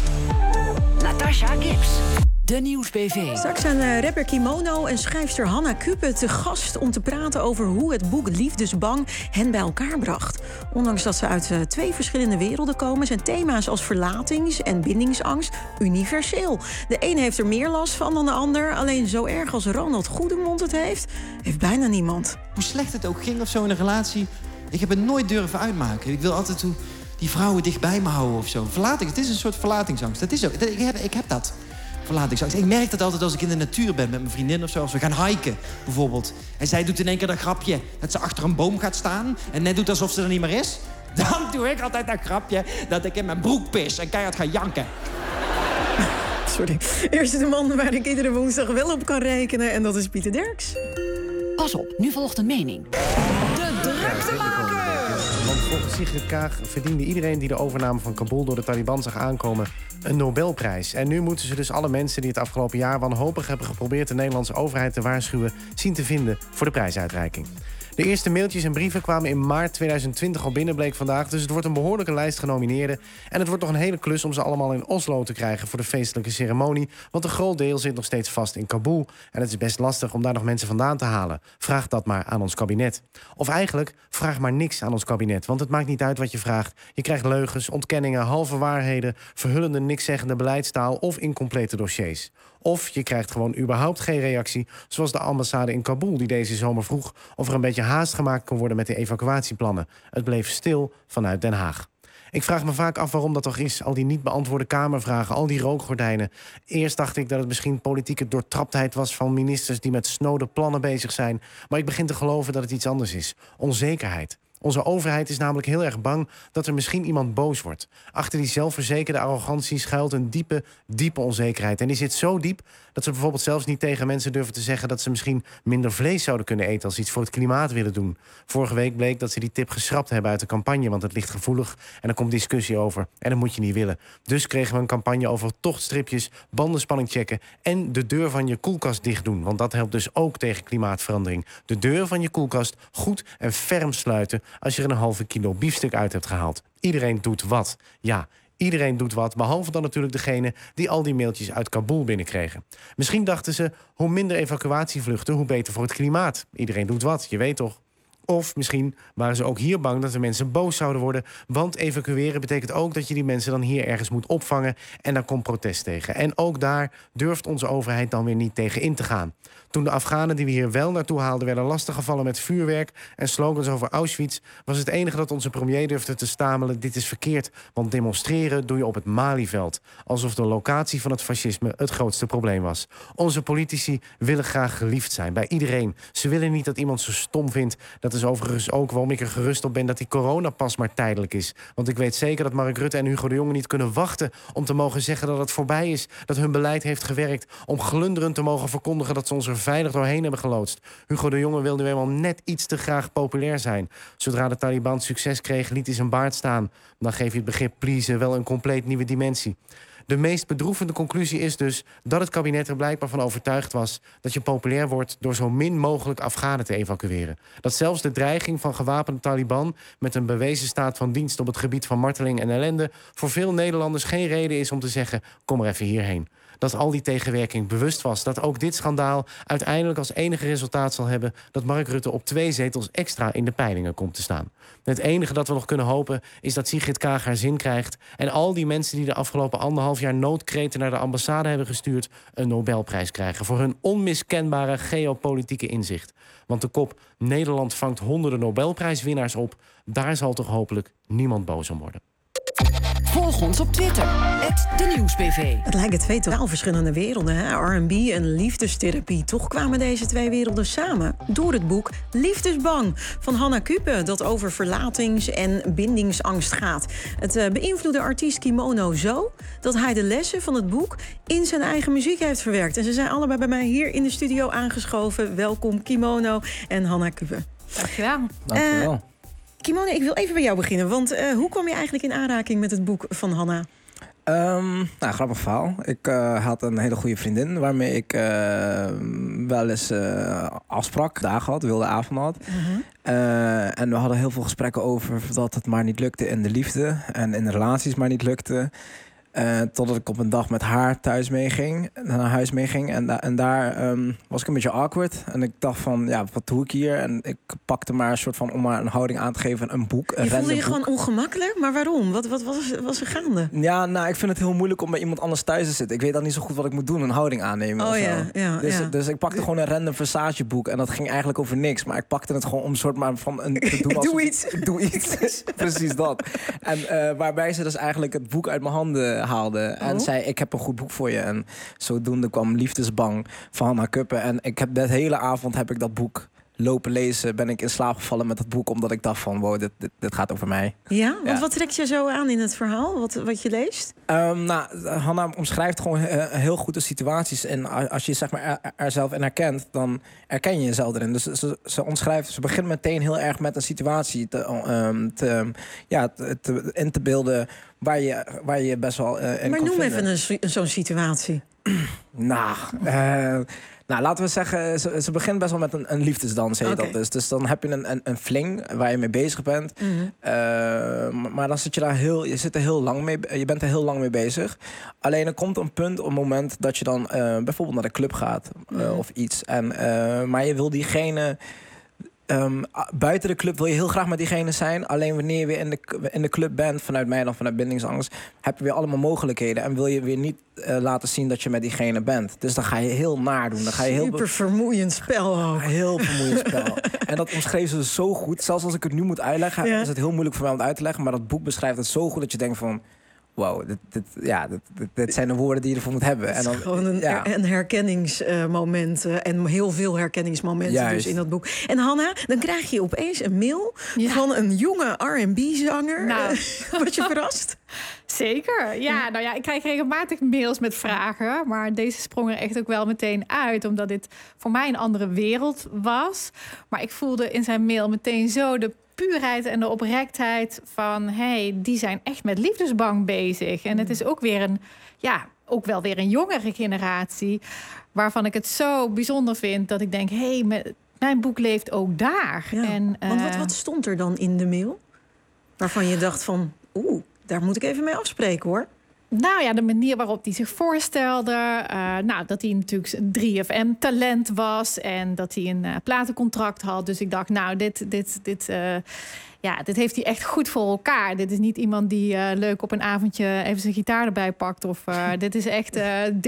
Natasha Gibbs, de Nieuws-PV. Straks zijn rapper Kimono en schrijfster Hanna Kupe te gast om te praten over hoe het boek Liefdesbang hen bij elkaar bracht. Ondanks dat ze uit 2 verschillende werelden komen, zijn thema's als verlatings- en bindingsangst universeel. De een heeft er meer last van dan de ander. Alleen zo erg als Ronald Goedemond het heeft bijna niemand. Hoe slecht het ook ging of zo in een relatie, ik heb het nooit durven uitmaken. Ik wil altijd die vrouwen dichtbij me houden of zo. Verlating, het is een soort verlatingsangst. Dat is ook, ik heb dat. Verlatingsangst. Ik merk dat altijd als ik in de natuur ben met mijn vriendin of zo. Als we gaan hiken, bijvoorbeeld. En zij doet in één keer dat grapje dat ze achter een boom gaat staan en net doet alsof ze er niet meer is. Dan doe ik altijd dat grapje dat ik in mijn broek pis en keihard ga janken. Sorry. Eerst de man waar ik iedere woensdag wel op kan rekenen. En dat is Pieter Derks. Pas op, nu volgt een mening. De druktemaker! Want volgens Sigrid Kaag verdiende iedereen die de overname van Kabul door de Taliban zag aankomen een Nobelprijs. En nu moeten ze dus alle mensen die het afgelopen jaar wanhopig hebben geprobeerd de Nederlandse overheid te waarschuwen zien te vinden voor de prijsuitreiking. De eerste mailtjes en brieven kwamen in maart 2020 al binnen, bleek vandaag. Dus het wordt een behoorlijke lijst genomineerden. En het wordt nog een hele klus om ze allemaal in Oslo te krijgen voor de feestelijke ceremonie. Want een groot deel zit nog steeds vast in Kabul. En het is best lastig om daar nog mensen vandaan te halen. Vraag dat maar aan ons kabinet. Of eigenlijk, vraag maar niks aan ons kabinet. Want het maakt niet uit wat je vraagt. Je krijgt leugens, ontkenningen, halve waarheden, verhullende, nikszeggende beleidstaal of incomplete dossiers. Of je krijgt gewoon überhaupt geen reactie, zoals de ambassade in Kabul die deze zomer vroeg of er een beetje haast gemaakt kon worden met de evacuatieplannen. Het bleef stil vanuit Den Haag. Ik vraag me vaak af waarom dat toch is. Al die niet beantwoorde Kamervragen, al die rookgordijnen. Eerst dacht ik dat het misschien politieke doortraptheid was van ministers die met snode plannen bezig zijn. Maar ik begin te geloven dat het iets anders is. Onzekerheid. Onze overheid is namelijk heel erg bang dat er misschien iemand boos wordt. Achter die zelfverzekerde arrogantie schuilt een diepe, diepe onzekerheid. En die zit zo diep dat ze bijvoorbeeld zelfs niet tegen mensen durven te zeggen dat ze misschien minder vlees zouden kunnen eten als ze iets voor het klimaat willen doen. Vorige week bleek dat ze die tip geschrapt hebben uit de campagne, want het ligt gevoelig en er komt discussie over. En dat moet je niet willen. Dus kregen we een campagne over tochtstripjes, bandenspanning checken en de deur van je koelkast dicht doen. Want dat helpt dus ook tegen klimaatverandering. De deur van je koelkast goed en ferm sluiten als je er een halve kilo biefstuk uit hebt gehaald. Iedereen doet wat. Ja, iedereen doet wat, behalve dan natuurlijk degene die al die mailtjes uit Kabul binnenkregen. Misschien dachten ze, hoe minder evacuatievluchten, hoe beter voor het klimaat. Iedereen doet wat, je weet toch. Of misschien waren ze ook hier bang dat de mensen boos zouden worden. Want evacueren betekent ook dat je die mensen dan hier ergens moet opvangen. En daar komt protest tegen. En ook daar durft onze overheid dan weer niet tegen in te gaan. Toen de Afghanen die we hier wel naartoe haalden werden lastiggevallen met vuurwerk en slogans over Auschwitz, was het enige dat onze premier durfde te stamelen: dit is verkeerd, want demonstreren doe je op het Malieveld. Alsof de locatie van het fascisme het grootste probleem was. Onze politici willen graag geliefd zijn bij iedereen. Ze willen niet dat iemand ze stom vindt. Dat is overigens ook waarom ik er gerust op ben dat die coronapas maar tijdelijk is. Want ik weet zeker dat Mark Rutte en Hugo de Jonge niet kunnen wachten om te mogen zeggen dat het voorbij is, dat hun beleid heeft gewerkt, om glunderend te mogen verkondigen dat ze ons er veilig doorheen hebben geloodst. Hugo de Jonge wil nu eenmaal net iets te graag populair zijn. Zodra de Taliban succes kreeg, liet hij zijn baard staan. Dan geef je het begrip pleasen wel een compleet nieuwe dimensie. De meest bedroevende conclusie is dus dat het kabinet er blijkbaar van overtuigd was dat je populair wordt door zo min mogelijk Afghanen te evacueren. Dat zelfs de dreiging van gewapende Taliban met een bewezen staat van dienst op het gebied van marteling en ellende voor veel Nederlanders geen reden is om te zeggen: kom er even hierheen. Dat al die tegenwerking bewust was. Dat ook dit schandaal uiteindelijk als enige resultaat zal hebben dat Mark Rutte op 2 zetels extra in de peilingen komt te staan. Het enige dat we nog kunnen hopen is dat Sigrid Kaag haar zin krijgt en al die mensen die de afgelopen 1,5 jaar noodkreten naar de ambassade hebben gestuurd een Nobelprijs krijgen voor hun onmiskenbare geopolitieke inzicht. Want de kop Nederland vangt honderden Nobelprijswinnaars op, daar zal toch hopelijk niemand boos om worden. Volg ons op Twitter, @DeNieuwsBV. Het lijken 2 totaal verschillende werelden, hè? R&B en liefdestherapie. Toch kwamen deze 2 werelden samen door het boek Liefdesbang van Hannah Kupe, dat over verlatings- en bindingsangst gaat. Het beïnvloedde artiest Kimono zo dat hij de lessen van het boek in zijn eigen muziek heeft verwerkt. En ze zijn allebei bij mij hier in de studio aangeschoven. Welkom Kimono en Hannah Kupe. Dankjewel. Dankjewel. Kimono, ik wil even bij jou beginnen. Want hoe kwam je eigenlijk in aanraking met het boek van Hannah? Grappig verhaal. Ik had een hele goede vriendin waarmee ik wel eens afsprak, dagen had, wilde avond had. En we hadden heel veel gesprekken over dat het maar niet lukte in de liefde en in de relaties maar niet lukte. Totdat ik op een dag met haar naar huis meeging. En daar was ik een beetje awkward. En ik dacht van, ja, wat doe ik hier? En ik pakte maar een soort van, om maar een houding aan te geven, een boek. Je voelde je gewoon ongemakkelijk? Maar waarom? Wat was er gaande? Ja, nou, ik vind het heel moeilijk om bij iemand anders thuis te zitten. Ik weet dan niet zo goed wat ik moet doen, een houding aannemen of zo. Dus ik pakte gewoon een random Versace boek. En dat ging eigenlijk over niks. Maar ik pakte het gewoon om een soort maar van een te doen als doe iets. Precies dat. En waarbij ze dus eigenlijk het boek uit mijn handen haalde en zei: ik heb een goed boek voor je. En zodoende kwam Liefdesbang van Hannah Kupe. En ik heb de hele avond heb ik dat boek lopen lezen. Ben ik in slaap gevallen met dat boek, omdat ik dacht van wow, dit gaat over mij. Ja? Want wat trekt je zo aan in het verhaal? Wat je leest? Hannah omschrijft gewoon heel goed de situaties. En als je zeg maar er zelf in herkent, dan herken je jezelf erin. Dus ze begint meteen heel erg met een situatie in te beelden waar je best wel in maar kan noem vinden. even zo'n situatie. Nou, laten we zeggen, ze begint best wel met een liefdesdans, heet dat dus. Dus dan heb je een fling waar je mee bezig bent. Maar dan zit je daar heel lang mee. Je bent er heel lang mee bezig. Alleen er komt een punt, een moment dat je dan bijvoorbeeld naar de club gaat of iets. Maar je wil diegene. Buiten de club wil je heel graag met diegene zijn. Alleen wanneer je weer in de club bent, vanuit mij dan vanuit bindingsangst, heb je weer allemaal mogelijkheden. En wil je weer niet laten zien dat je met diegene bent. Dus dan ga je heel naar doen. Dan ga je super vermoeiend spel ook. Heel vermoeiend spel. En dat omschreef ze zo goed. Zelfs als ik het nu moet uitleggen, is het heel moeilijk voor mij om het uit te leggen. Maar dat boek beschrijft het zo goed dat je denkt van wow, dit zijn de woorden die je ervoor moet hebben. Het is gewoon een herkenningsmoment. En heel veel herkenningsmomenten dus in dat boek. En Hannah, dan krijg je opeens een mail van een jonge R&B-zanger. Nou. Word je verrast? Zeker, ja. Nou ja, ik krijg regelmatig mails met vragen. Maar deze sprong er echt ook wel meteen uit. Omdat dit voor mij een andere wereld was. Maar ik voelde in zijn mail meteen zo de puurheid en de oprechtheid van die zijn echt met liefdesbang bezig. En het is ook weer ook wel weer een jongere generatie waarvan ik het zo bijzonder vind dat ik denk, mijn boek leeft ook daar. Ja. Want wat stond er dan in de mail waarvan je dacht van daar moet ik even mee afspreken hoor? Nou ja, de manier waarop hij zich voorstelde. Dat hij natuurlijk een 3FM-talent was. En dat hij een platencontract had. Dus ik dacht, nou, dit heeft hij echt goed voor elkaar. Dit is niet iemand die leuk op een avondje even zijn gitaar erbij pakt. Of dit is echt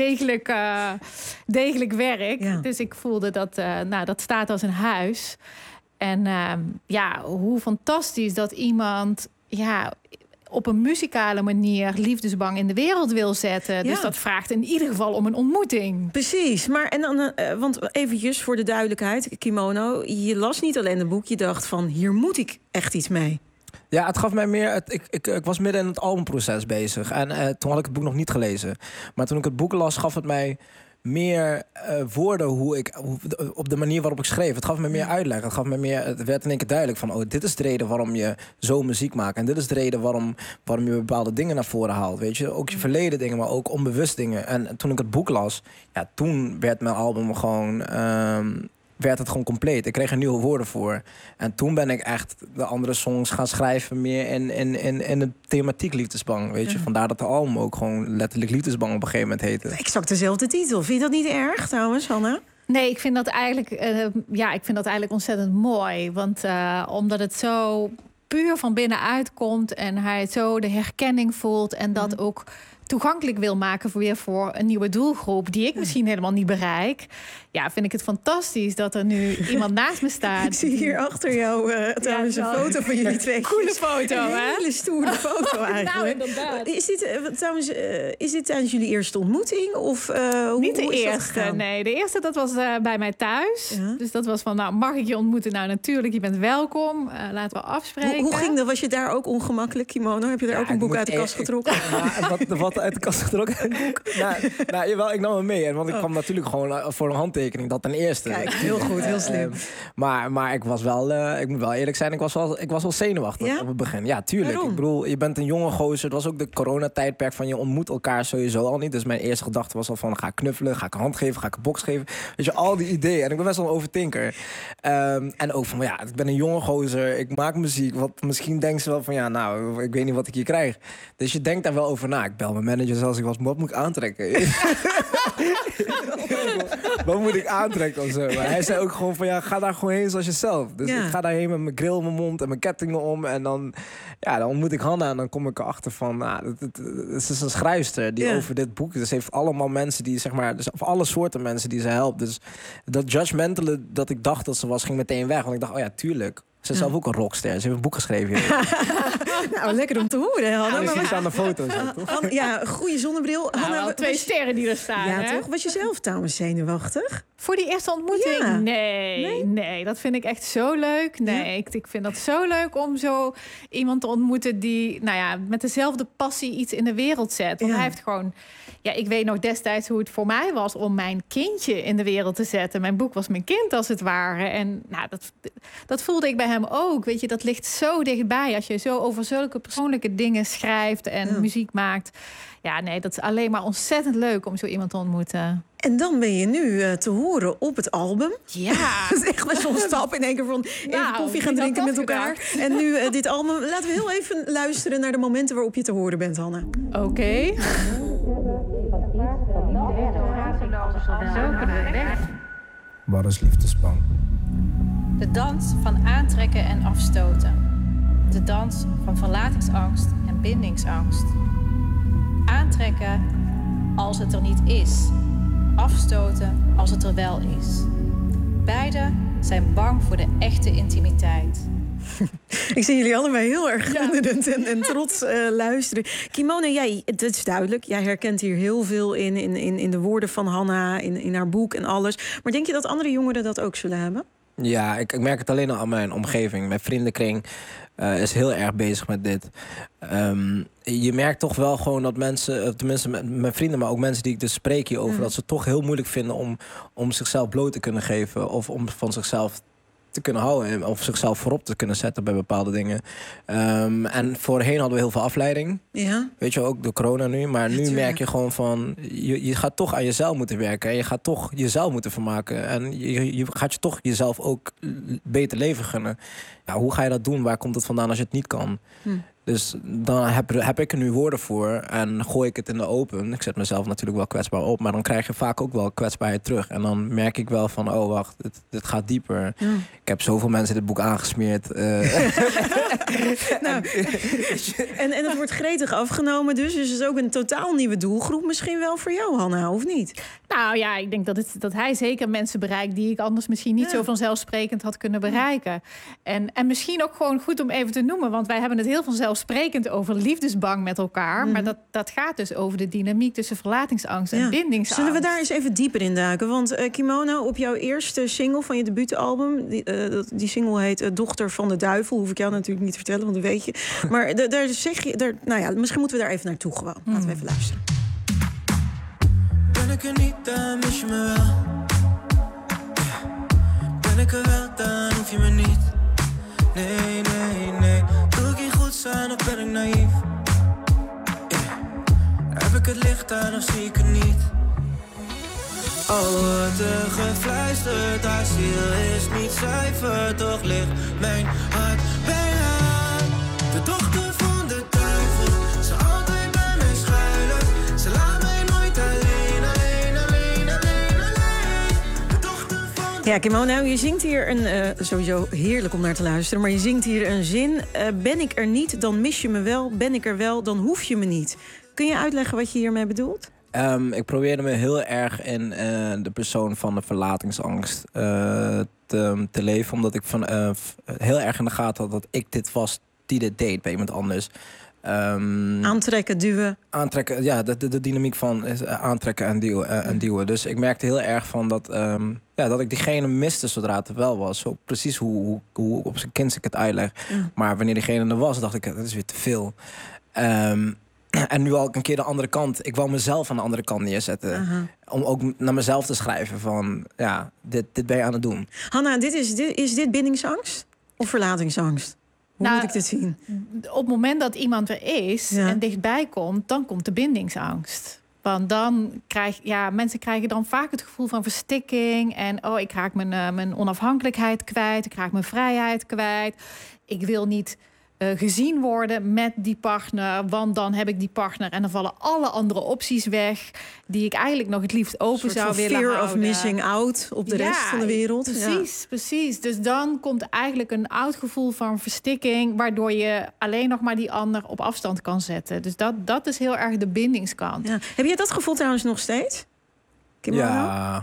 degelijk werk. Ja. Dus ik voelde dat staat als een huis. En hoe fantastisch dat iemand op een muzikale manier liefdesbang in de wereld wil zetten. Ja. Dus dat vraagt in ieder geval om een ontmoeting. Precies. Maar en dan, want eventjes voor de duidelijkheid, Kimono, je las niet alleen het boek, je dacht van hier moet ik echt iets mee. Ja, het gaf mij meer... Ik was midden in het albumproces bezig. En toen had ik het boek nog niet gelezen. Maar toen ik het boek las, gaf het mij meer woorden op de manier waarop ik schreef. Het gaf me meer uitleg. Het werd in één keer duidelijk van, dit is de reden waarom je zo muziek maakt. En dit is de reden waarom je bepaalde dingen naar voren haalt. Weet je, ook je verleden dingen, maar ook onbewust dingen. En toen ik het boek las, toen werd mijn album gewoon werd het gewoon compleet. Ik kreeg er nieuwe woorden voor. En toen ben ik echt de andere songs gaan schrijven meer in de thematiek liefdesbang. Weet je, vandaar dat de album ook gewoon letterlijk liefdesbang op een gegeven moment heette. Exact dezelfde titel. Vind je dat niet erg trouwens, Hanna? Nee, ik vind dat eigenlijk ontzettend mooi. Want omdat het zo puur van binnenuit komt en hij zo de herkenning voelt en dat ook toegankelijk wil maken voor een nieuwe doelgroep die ik misschien helemaal niet bereik. Ja, vind ik het fantastisch dat er nu iemand naast me staat. Ik zie hier achter jou trouwens een foto van jullie twee. Coole foto, hè? Een hele stoere foto eigenlijk. Nou, inderdaad. Is dit tijdens jullie eerste ontmoeting? Of niet de eerste, nee. De eerste, dat was bij mij thuis. Ja. Dus dat was van, mag ik je ontmoeten? Nou, natuurlijk, je bent welkom. Laten we afspreken. Hoe ging dat? Was je daar ook ongemakkelijk, Kimono? Heb je daar ook een boek uit de kast getrokken? Wat uit de kast getrokken? Een boek? Jawel, ik nam hem mee. Want ik kwam natuurlijk gewoon voor een handtekening. Dat ten eerste. Kijk, heel goed, heel slim. Maar ik was wel, ik moet wel eerlijk zijn, ik was wel zenuwachtig op het begin. Ja, tuurlijk. Waarom? Ik bedoel, je bent een jonge gozer. Het was ook de coronatijdperk van je ontmoet elkaar sowieso al niet. Dus mijn eerste gedachte was al van, ga ik knuffelen, ga ik een hand geven, ga ik een box geven. Weet je, al die ideeën. En ik ben best wel een overthinker. En ook van, ik ben een jonge gozer, ik maak muziek. Wat misschien denkt ze wel van, ik weet niet wat ik hier krijg. Dus je denkt daar wel over na. Ik bel mijn manager zelfs, wat moet ik aantrekken? Wat moet ik aantrekken of zo? Maar hij zei ook gewoon van, ga daar gewoon heen zoals jezelf. Dus ik ga daarheen met mijn grill in mijn mond en mijn kettingen om. En dan ontmoet ik Hanna en dan kom ik erachter van, het is een schrijfster die over dit boek. Dus heeft allemaal mensen die, of alle soorten mensen die ze helpt. Dus dat judgmentale dat ik dacht dat ze was, ging meteen weg. Want ik dacht, tuurlijk. Ze is zelf ook een rockster. Ze heeft een boek geschreven. Nou, lekker om te horen, Hanna. Ja, je ziet het aan de foto's. Ja, goede zonnebril. Hanna, 2 sterren die er staan. Ja, hè? toch? Was je zelf trouwens zenuwachtig? Voor die eerste ontmoeting? Ja. Nee, dat vind ik echt zo leuk. Nee, ik vind dat zo leuk om zo iemand te ontmoeten die met dezelfde passie iets in de wereld zet. Want hij heeft gewoon... Ja, ik weet nog destijds hoe het voor mij was om mijn kindje in de wereld te zetten. Mijn boek was mijn kind als het ware. En dat voelde ik bij hem ook. Weet je, dat ligt zo dichtbij als je zo over zulke persoonlijke dingen schrijft en muziek maakt. Ja, nee, dat is alleen maar ontzettend leuk om zo iemand te ontmoeten. En dan ben je nu te horen op het album. Ja. Dat is echt wel zo'n stap in één keer van even koffie gaan drinken met elkaar. En nu dit album. Laten we heel even luisteren naar de momenten waarop je te horen bent, Hanna. Oké. Zo kunnen we weg. Wat is liefdesbang? De dans van aantrekken en afstoten. De dans van verlatingsangst en bindingsangst. Aantrekken als het er niet is. Afstoten als het er wel is. Beide zijn bang voor de echte intimiteit. Ik zie jullie allebei heel erg gunderend en trots luisteren. Kimono, het is duidelijk. Jij herkent hier heel veel in de woorden van Hanna, in haar boek en alles. Maar denk je dat andere jongeren dat ook zullen hebben? Ja, ik merk het alleen al aan mijn omgeving. Mijn vriendenkring is heel erg bezig met dit. Je merkt toch wel gewoon dat mensen, tenminste mijn vrienden, maar ook mensen die ik dus spreek hierover, dat ze het toch heel moeilijk vinden om zichzelf bloot te kunnen geven of om van zichzelf te kunnen houden of zichzelf voorop te kunnen zetten bij bepaalde dingen. En voorheen hadden we heel veel afleiding. Ja. Weet je, ook door corona nu. Maar nu merk je gewoon van, je gaat toch aan jezelf moeten werken. En je gaat toch jezelf moeten vermaken. En je gaat je toch jezelf ook beter leven gunnen. Ja, hoe ga je dat doen? Waar komt het vandaan als je het niet kan? Dus dan heb ik er nu woorden voor en gooi ik het in de open. Ik zet mezelf natuurlijk wel kwetsbaar op, maar dan krijg je vaak ook wel kwetsbaarheid terug. En dan merk ik wel van, oh wacht, dit gaat dieper. Ja. Ik heb zoveel mensen dit boek aangesmeerd. Nou, en het wordt gretig afgenomen dus het is ook een totaal nieuwe doelgroep. Misschien wel voor jou, Hanna, of niet? Nou ja, ik denk dat hij zeker mensen bereikt die ik anders misschien niet zo vanzelfsprekend had kunnen bereiken. En misschien ook gewoon goed om even te noemen, want wij hebben het heel vanzelfsprekend over liefdesbang met elkaar. Maar dat gaat dus over de dynamiek tussen verlatingsangst en bindingsangst. Zullen we daar eens even dieper in duiken? Want Kimono, op jouw eerste single van je debuutalbum, die single heet Dochter van de Duivel. Hoef ik jou natuurlijk niet te vertellen, want dat weet je. Maar daar zeg je, nou ja, misschien moeten we daar even naartoe gewoon. Laten we even luisteren. Ben ik er niet, dan mis je me wel. Ben ik er wel, dan hoef je me niet. Nee, nee, nee. Doe ik hier goed zijn of ben ik naïef? Heb ik het licht aan of zie ik het niet? Al wordt er gefluisterd, haar ziel is niet zuiver. Toch ligt mijn hart bij haar. De dochter van de duivel, ze altijd bij mij schuilen. Ze laat mij nooit alleen, alleen, alleen, alleen, alleen. De dochter van de... Ja, Kimono, je zingt hier sowieso heerlijk om naar te luisteren, maar je zingt hier een zin. Ben ik er niet, dan mis je me wel. Ben ik er wel, dan hoef je me niet. Kun je uitleggen wat je hiermee bedoelt? Ik probeerde me heel erg in de persoon van de verlatingsangst te leven. Omdat ik heel erg in de gaten had dat ik dit was die dit deed bij iemand anders. Aantrekken, duwen. Aantrekken, ja, de dynamiek van aantrekken en duwen. Dus ik merkte heel erg van dat ik diegene miste zodra het er wel was. Zo precies hoe op zijn kind ik het uitleg. Maar wanneer diegene er was, dacht ik, dat is weer te veel. En nu al een keer de andere kant. Ik wou mezelf aan de andere kant neerzetten. Om ook naar mezelf te schrijven van, ja, dit ben je aan het doen. Hanna, is dit bindingsangst of verlatingsangst? Hoe moet ik dit zien? Op het moment dat iemand er is en dichtbij komt, dan komt de bindingsangst. Want dan mensen krijgen dan vaak het gevoel van verstikking. En ik raak mijn onafhankelijkheid kwijt. Ik raak mijn vrijheid kwijt. Ik wil niet gezien worden met die partner, want dan heb ik die partner en dan vallen alle andere opties weg die ik eigenlijk nog het liefst open zou willen houden. Fear of missing out op de rest van de wereld. Precies. Dus dan komt eigenlijk een oud gevoel van verstikking, waardoor je alleen nog maar die ander op afstand kan zetten. Dus dat is heel erg de bindingskant. Ja. Heb jij dat gevoel trouwens nog steeds? Ja,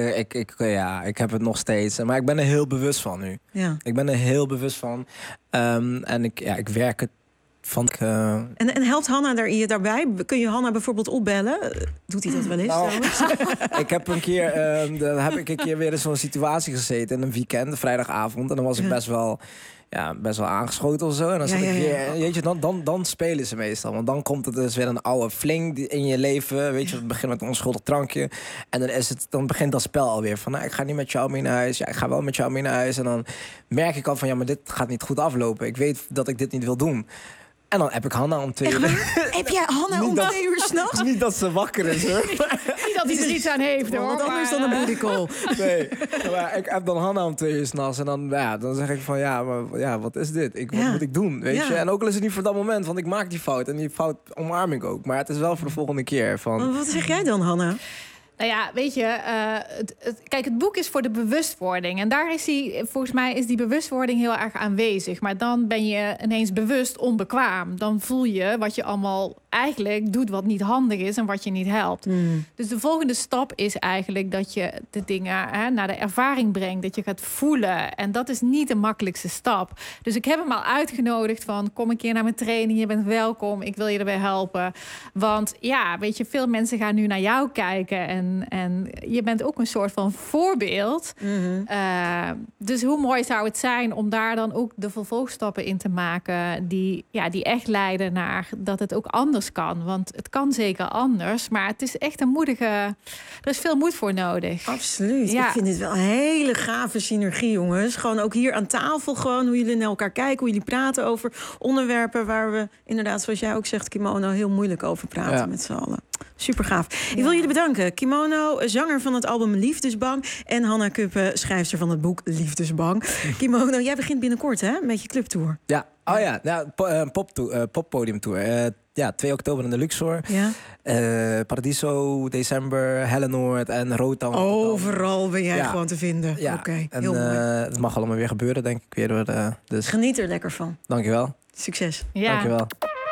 ik heb het nog steeds. Maar ik ben er heel bewust van nu. Ja. Ik ben er heel bewust van. En ik werk het van... En helpt Hanna je daarbij? Kun je Hanna bijvoorbeeld opbellen? Doet hij dat wel eens? Nou, ik heb een keer weer in zo'n situatie gezeten in een weekend, een vrijdagavond. En dan was ik best wel aangeschoten of zo. En dan zat ik weer, weet je, dan spelen ze meestal. Want dan komt het dus weer een oude fling in je leven. Weet je, het begint met een onschuldig drankje. En dan begint dat spel alweer. Van, ik ga niet met jou mee naar huis. Ja, ik ga wel met jou mee naar huis. En dan merk ik al van, maar dit gaat niet goed aflopen. Ik weet dat ik dit niet wil doen. En dan heb ik Hanna om 2 uur. Heb jij Hanna om 2 uur 's nachts? Niet dat ze wakker is, hoor. Niet dat hij er iets aan heeft, hoor. Wat anders dan een booty call. Nee, maar ik heb dan Hanna om 2 uur 's nachts. En dan zeg ik van, wat is dit? Wat moet ik doen, weet je? En ook al is het niet voor dat moment, want ik maak die fout. En die fout omarm ik ook. Maar het is wel voor de volgende keer. Wat zeg jij dan, Hanna? Nou ja, weet je, kijk, het boek is voor de bewustwording. En daar volgens mij is die bewustwording heel erg aanwezig. Maar dan ben je ineens bewust onbekwaam. Dan voel je wat je allemaal eigenlijk doet wat niet handig is en wat je niet helpt. Dus de volgende stap is eigenlijk dat je de dingen naar de ervaring brengt. Dat je gaat voelen. En dat is niet de makkelijkste stap. Dus ik heb hem al uitgenodigd van, kom een keer naar mijn training. Je bent welkom. Ik wil je erbij helpen. Want ja, weet je, veel mensen gaan nu naar jou kijken. En je bent ook een soort van voorbeeld. Dus hoe mooi zou het zijn om daar dan ook de vervolgstappen in te maken die echt leiden naar dat het ook anders anders kan. Want het kan zeker anders. Maar het is echt een moedige... Er is veel moed voor nodig. Absoluut. Ja. Ik vind dit wel een hele gave synergie, jongens. Gewoon ook hier aan tafel, gewoon hoe jullie naar elkaar kijken, hoe jullie praten over onderwerpen waar we inderdaad, zoals jij ook zegt, Kimono, heel moeilijk over praten met z'n allen. Super gaaf. Ik wil jullie bedanken. Kimono, zanger van het album Liefdesbang, en Hanna Kuppen, schrijfster van het boek Liefdesbang. Kimono, jij begint binnenkort, hè, met je clubtour. Ja, poppodiumtour. 2 oktober in de Luxor. Ja. Paradiso, december, Hellenoord en Rotterdam. Overal ben jij gewoon te vinden. Ja. Oké, heel mooi. Het mag allemaal weer gebeuren, denk ik. Weer dus... Geniet er lekker van. Dankjewel. Succes. Ja. Dankjewel.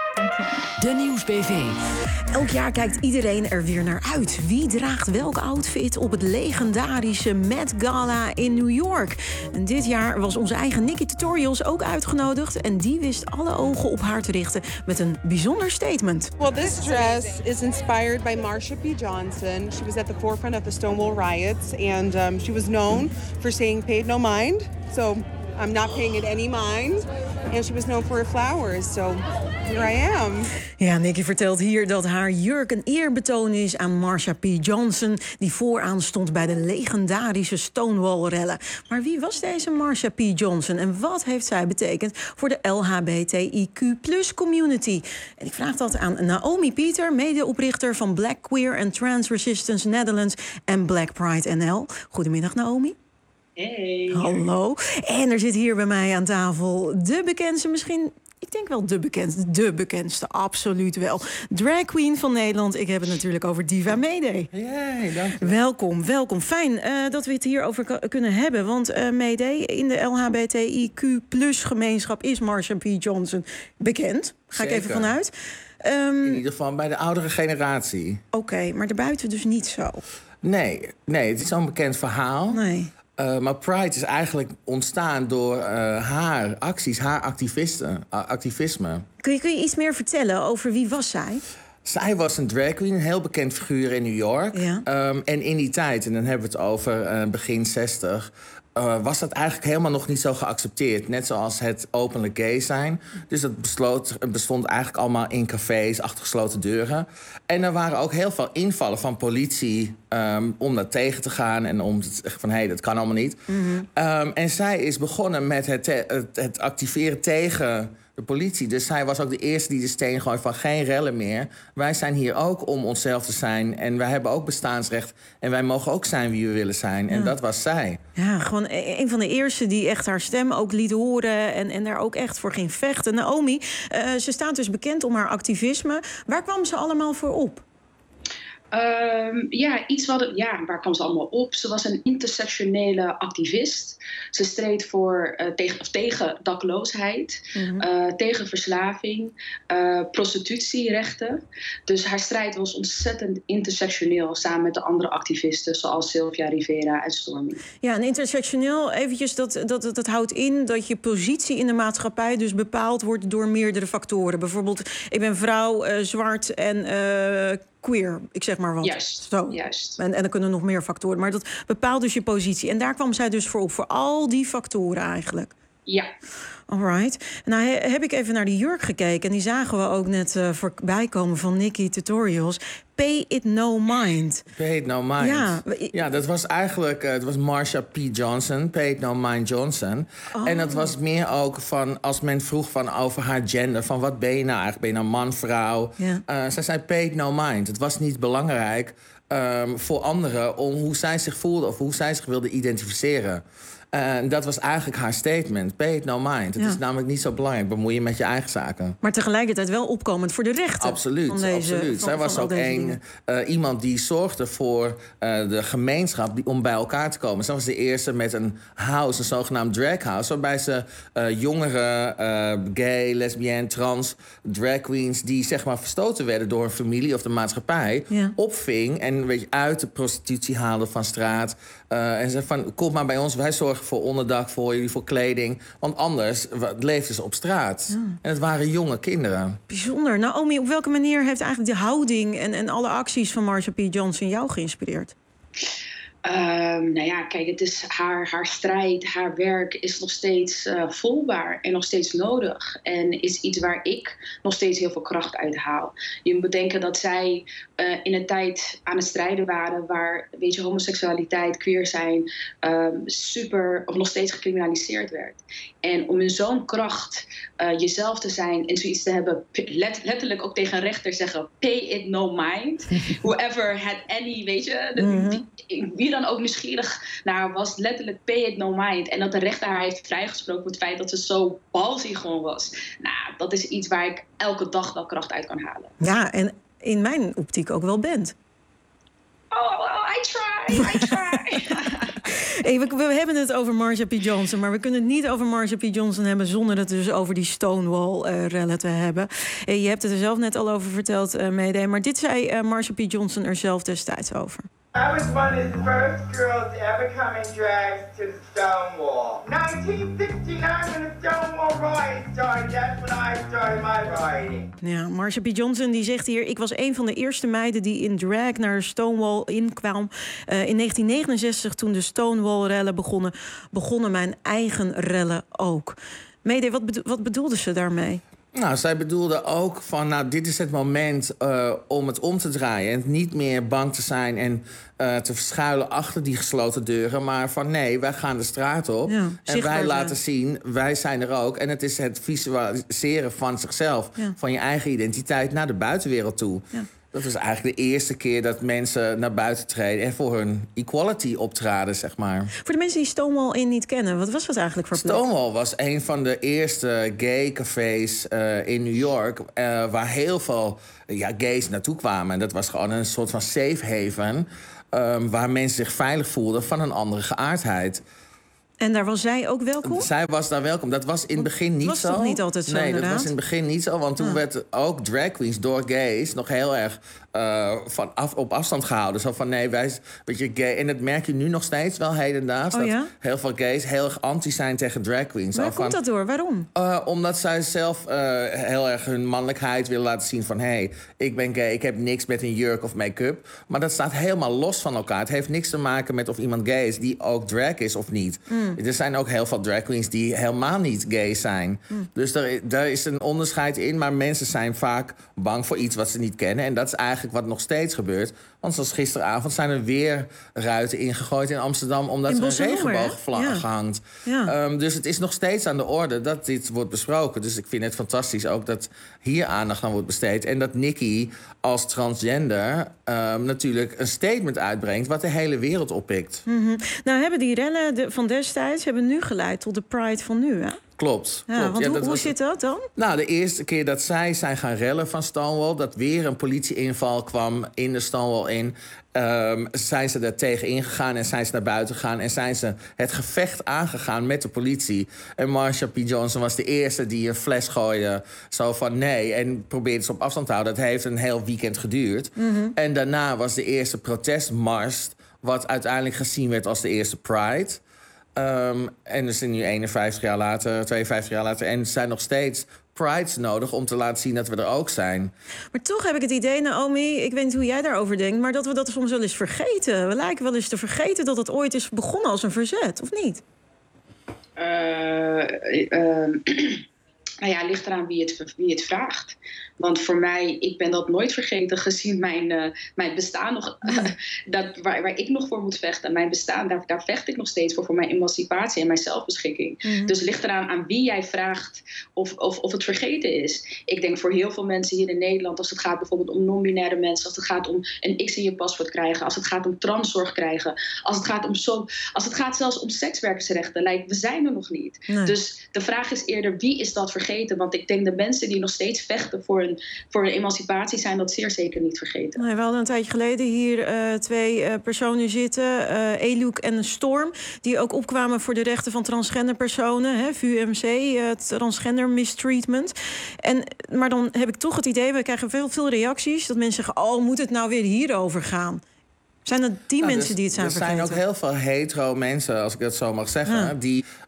De Nieuwsbv. Elk jaar kijkt iedereen er weer naar uit. Wie draagt welk outfit op het legendarische Met Gala in New York? En dit jaar was onze eigen Nikki Tutorials ook uitgenodigd. En die wist alle ogen op haar te richten met een bijzonder statement. Well, this dress is inspired by Marsha P. Johnson. She was at the forefront of the Stonewall riots. And she was known for saying, "Paid no mind." So I'm not paying it any mind. And she was known for her flowers. So here I am. Ja, Nikki vertelt hier dat haar jurk een eerbetoon is aan Marsha P. Johnson, die vooraan stond bij de legendarische Stonewall-rellen. Maar wie was deze Marsha P. Johnson en wat heeft zij betekend voor de LHBTIQ+-community? En ik vraag dat aan Naomi Pieter, medeoprichter van Black Queer and Trans Resistance Netherlands en Black Pride NL. Goedemiddag, Naomi. Hey. Hallo. En er zit hier bij mij aan tafel de bekendste, misschien, ik denk wel de bekendste, absoluut wel. Drag queen van Nederland. Ik heb het natuurlijk over Diva Mayday. Hey, dank je. Welkom. Fijn dat we het hierover kunnen hebben. Want Mayday, in de LHBTIQ+-gemeenschap is Marsha P. Johnson bekend. Ga ik even vanuit. In ieder geval bij de oudere generatie. Oké, maar daarbuiten dus niet zo. Nee, het is zo'n bekend verhaal. Nee. Maar Pride is eigenlijk ontstaan door haar acties, haar activisme. Kun je iets meer vertellen over wie was zij? Zij was een drag queen, een heel bekend figuur in New York. Ja. En in die tijd, en dan hebben we het over begin 60... was dat eigenlijk helemaal nog niet zo geaccepteerd. Net zoals het openlijk gay zijn. Dus dat bestond eigenlijk allemaal in cafés, achter gesloten deuren. En er waren ook heel veel invallen van politie om dat tegen te gaan. En om te zeggen van, hé, dat kan allemaal niet. Mm-hmm. En zij is begonnen met het activeren tegen de politie. Dus zij was ook de eerste die de steen gooit van geen rellen meer. Wij zijn hier ook om onszelf te zijn. En wij hebben ook bestaansrecht. En wij mogen ook zijn wie we willen zijn. En dat was zij. Ja, gewoon een van de eerste die echt haar stem ook liet horen. En daar ook echt voor ging vechten. Naomi, ze staat dus bekend om haar activisme. Waar kwam ze allemaal voor op? Waar kwam ze allemaal op? Ze was een intersectionele activist. Ze streed tegen dakloosheid, tegen verslaving, prostitutierechten. Dus haar strijd was ontzettend intersectioneel samen met de andere activisten zoals Sylvia Rivera en Stormy. Ja, en intersectioneel, eventjes, dat houdt in dat je positie in de maatschappij dus bepaald wordt door meerdere factoren. Bijvoorbeeld, ik ben vrouw, zwart en queer, ik zeg maar wat. Juist. En er kunnen nog meer factoren, maar dat bepaalt dus je positie. En daar kwam zij dus voor op, voor al die factoren eigenlijk. Ja. Alright. Nou heb ik even naar die jurk gekeken en die zagen we ook net voorbij komen van Nikki Tutorials. Pay it no mind. Pay it no mind. Ja, dat was eigenlijk, het was Marsha P. Johnson, Pay it no mind Johnson. Oh. En dat was meer ook van, als men vroeg van over haar gender, van wat ben je nou eigenlijk? Ben je nou man, vrouw? Ja. Zij zei pay it no mind. Het was niet belangrijk voor anderen om hoe zij zich voelde of hoe zij zich wilde identificeren. Dat was eigenlijk haar statement. Pay it no mind. Het is namelijk niet zo belangrijk. Bemoei je met je eigen zaken. Maar tegelijkertijd wel opkomend voor de rechten. Absoluut, van deze, absoluut. Zij was ook iemand die zorgde voor de gemeenschap om bij elkaar te komen. Zij was de eerste met een house, een zogenaamd drag house, waarbij ze jongere, gay, lesbienne, trans drag queens die zeg maar verstoten werden door hun familie of de maatschappij, opving en uit de prostitutie haalde van straat. En zei van, kom maar bij ons, wij zorgen voor onderdak voor jullie, voor kleding. Want anders leefden ze op straat. Ja. En het waren jonge kinderen. Bijzonder. Naomi, op welke manier heeft eigenlijk de houding en alle acties van Marsha P. Johnson jou geïnspireerd? Nou ja, kijk, het is haar strijd, haar werk is nog steeds voelbaar en nog steeds nodig. En is iets waar ik nog steeds heel veel kracht uit haal. Je moet bedenken dat zij in een tijd aan het strijden waren waar, weet je, homoseksualiteit, queer zijn, nog steeds gecriminaliseerd werd. En om in zo'n kracht jezelf te zijn en zoiets te hebben, letterlijk ook tegen een rechter zeggen, pay it no mind. Whoever had any, weet je, wie dan ook nieuwsgierig naar was, letterlijk pay it no mind. En dat de rechter haar heeft vrijgesproken voor het feit dat ze zo ballsy gewoon was. Nou, dat is iets waar ik elke dag wel kracht uit kan halen. Ja, en in mijn optiek ook wel bent. I try. Hey, we hebben het over Marsha P. Johnson, maar we kunnen het niet over Marsha P. Johnson hebben zonder het dus over die Stonewall-rellen te hebben. Je hebt het er zelf net al over verteld, Mayday, maar dit zei Marsha P. Johnson er zelf destijds over. I was one of the first girls to ever come in drag to the Stonewall. 1969 when the Stonewall riot started, that's when I started my rioting. Ja, Marsha P. Johnson die zegt hier, ik was een van de eerste meiden die in drag naar Stonewall inkwam. In 1969, toen de Stonewall-rellen begonnen mijn eigen rellen ook. Mayday, wat bedoelde ze daarmee? Nou, zij bedoelde ook van, nou, dit is het moment om het om te draaien. En niet meer bang te zijn en te verschuilen achter die gesloten deuren. Maar van, nee, wij gaan de straat op. Ja, en wij laten zien, wij zijn er ook. En het is het visualiseren van zichzelf, van je eigen identiteit naar de buitenwereld toe. Ja. Dat was eigenlijk de eerste keer dat mensen naar buiten treden en voor hun equality optraden, zeg maar. Voor de mensen die Stonewall niet kennen, wat was dat eigenlijk voor plek? Stonewall was een van de eerste gay cafés in New York, waar heel veel gays naartoe kwamen. En dat was gewoon een soort van safe haven, waar mensen zich veilig voelden van een andere geaardheid. En daar was zij ook welkom? Zij was daar welkom. Dat was in het begin niet zo. Dat was toch niet altijd zo, Nee, inderdaad? dat was in het begin niet zo. Want toen werd ook drag queens door gays nog heel erg op afstand gehouden. Zo van, nee, wij weet je, gay. En dat merk je nu nog steeds wel hedendaags. Oh, ja? Dat heel veel gays heel erg anti zijn tegen drag queens. Waar komt dat door? Waarom? Omdat zij zelf heel erg hun mannelijkheid willen laten zien van, hey, ik ben gay, ik heb niks met een jurk of make-up. Maar dat staat helemaal los van elkaar. Het heeft niks te maken met of iemand gay is die ook drag is of niet. Er zijn ook heel veel drag queens die helemaal niet gay zijn. Dus daar is een onderscheid in. Maar mensen zijn vaak bang voor iets wat ze niet kennen. En dat is eigenlijk wat nog steeds gebeurt. Want zoals gisteravond zijn er weer ruiten ingegooid in Amsterdam, omdat er een regenboogvlag hangt. Ja. Dus het is nog steeds aan de orde dat dit wordt besproken. Dus ik vind het fantastisch ook dat hier aandacht aan wordt besteed. En dat Nicki als transgender natuurlijk een statement uitbrengt wat de hele wereld oppikt. Nou hebben die rellen van destijds hebben nu geleid tot de Pride van nu, hè? Klopt. Ja, want hoe zit dat dan? Nou, de eerste keer dat zij zijn gaan rellen van Stonewall, dat weer een politieinval kwam in de Stonewall in, zijn ze er tegen ingegaan en zijn ze naar buiten gegaan en zijn ze het gevecht aangegaan met de politie. En Marsha P. Johnson was de eerste die een fles gooide, zo van nee, en probeerde ze op afstand te houden. Dat heeft een heel weekend geduurd. En daarna was de eerste protestmars, wat uiteindelijk gezien werd als de eerste Pride. En we zijn nu 52 jaar later en er zijn nog steeds prides nodig om te laten zien dat we er ook zijn. Maar toch heb ik het idee, Naomi, ik weet niet hoe jij daarover denkt, maar dat we dat soms wel eens vergeten. We lijken wel eens te vergeten dat het ooit is begonnen als een verzet, of niet? Nou ja, ligt eraan wie het vraagt. Want voor mij, ik ben dat nooit vergeten gezien mijn bestaan nog. Waar ik nog voor moet vechten. Mijn bestaan, daar vecht ik nog steeds voor mijn emancipatie en mijn zelfbeschikking. Dus het ligt eraan aan wie jij vraagt of het vergeten is. Ik denk voor heel veel mensen hier in Nederland, als het gaat bijvoorbeeld om non-binaire mensen, als het gaat om een X in je paspoort krijgen, als het gaat om transzorg krijgen, als het gaat zelfs om sekswerkersrechten, we zijn er nog niet. Nee. Dus de vraag is eerder, wie is dat vergeten? Want ik denk de mensen die nog steeds vechten voor een emancipatie zijn dat zeer zeker niet vergeten. Nee, we hadden een tijdje geleden hier twee personen zitten, Eluk en Storm, die ook opkwamen voor de rechten van transgender personen, VUMC, transgender mistreatment. Maar dan heb ik toch het idee, we krijgen veel reacties, dat mensen zeggen, moet het nou weer hierover gaan? Zijn dat die mensen die het zijn vergeten? Er zijn ook heel veel hetero mensen, als ik dat zo mag zeggen, die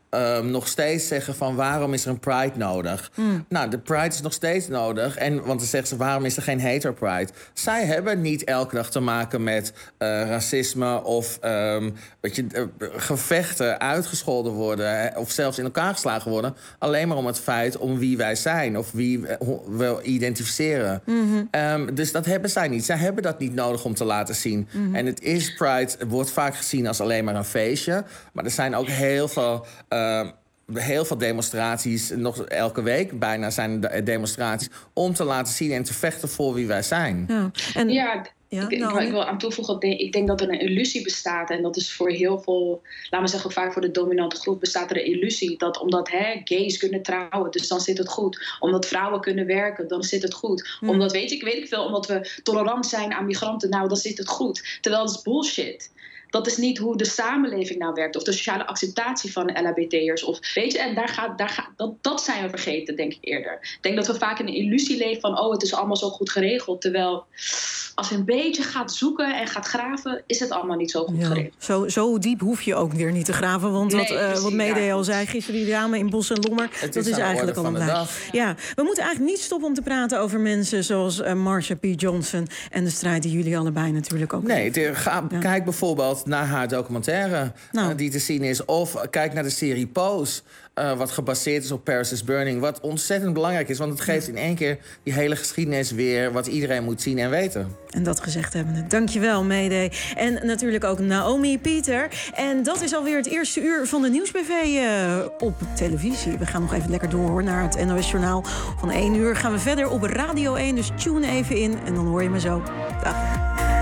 nog steeds zeggen van waarom is er een Pride nodig? Nou, de Pride is nog steeds nodig. Want dan zeggen ze, waarom is er geen hater Pride? Zij hebben niet elke dag te maken met racisme of gevechten, uitgescholden worden of zelfs in elkaar geslagen worden. Alleen maar om het feit om wie wij zijn of wie we identificeren. Dus dat hebben zij niet. Zij hebben dat niet nodig om te laten zien. En het is Pride, wordt vaak gezien als alleen maar een feestje. Maar er zijn ook heel veel demonstraties, nog elke week bijna zijn er demonstraties, om te laten zien en te vechten voor wie wij zijn. Ik wil aan toevoegen, ik denk dat er een illusie bestaat. En dat is voor heel veel, laten we zeggen vaak voor de dominante groep, bestaat er een illusie dat omdat gays kunnen trouwen, dus dan zit het goed. Omdat vrouwen kunnen werken, dan zit het goed. Omdat, weet ik veel, omdat we tolerant zijn aan migranten, nou, dan zit het goed. Terwijl dat is bullshit. Dat is niet hoe de samenleving nou werkt. Of de sociale acceptatie van LHBT'ers. Of, weet je, en dat zijn we vergeten, denk ik eerder. Ik denk dat we vaak in een illusie leven van, het is allemaal zo goed geregeld. Terwijl als je een beetje gaat zoeken en gaat graven, is het allemaal niet zo goed geregeld. Zo diep hoef je ook weer niet te graven. Want wat Mayday al zei, gisteren die dame in Bos en Lommer, dat is eigenlijk al een dag. Ja, we moeten eigenlijk niet stoppen om te praten over mensen zoals Marsha P. Johnson en de strijd die jullie allebei natuurlijk ook kijk bijvoorbeeld naar haar documentaire die te zien is. Of kijk naar de serie Pose. Wat gebaseerd is op Paris is Burning. Wat ontzettend belangrijk is. Want het geeft in één keer die hele geschiedenis weer wat iedereen moet zien en weten. En dat gezegd hebbende, dankjewel Mayday. En natuurlijk ook Naomi Pieter. En dat is alweer het eerste uur van de Nieuwsbv op televisie. We gaan nog even lekker door naar het NOS Journaal. Van 1 uur gaan we verder op Radio 1. Dus tune even in en dan hoor je me zo. Dag.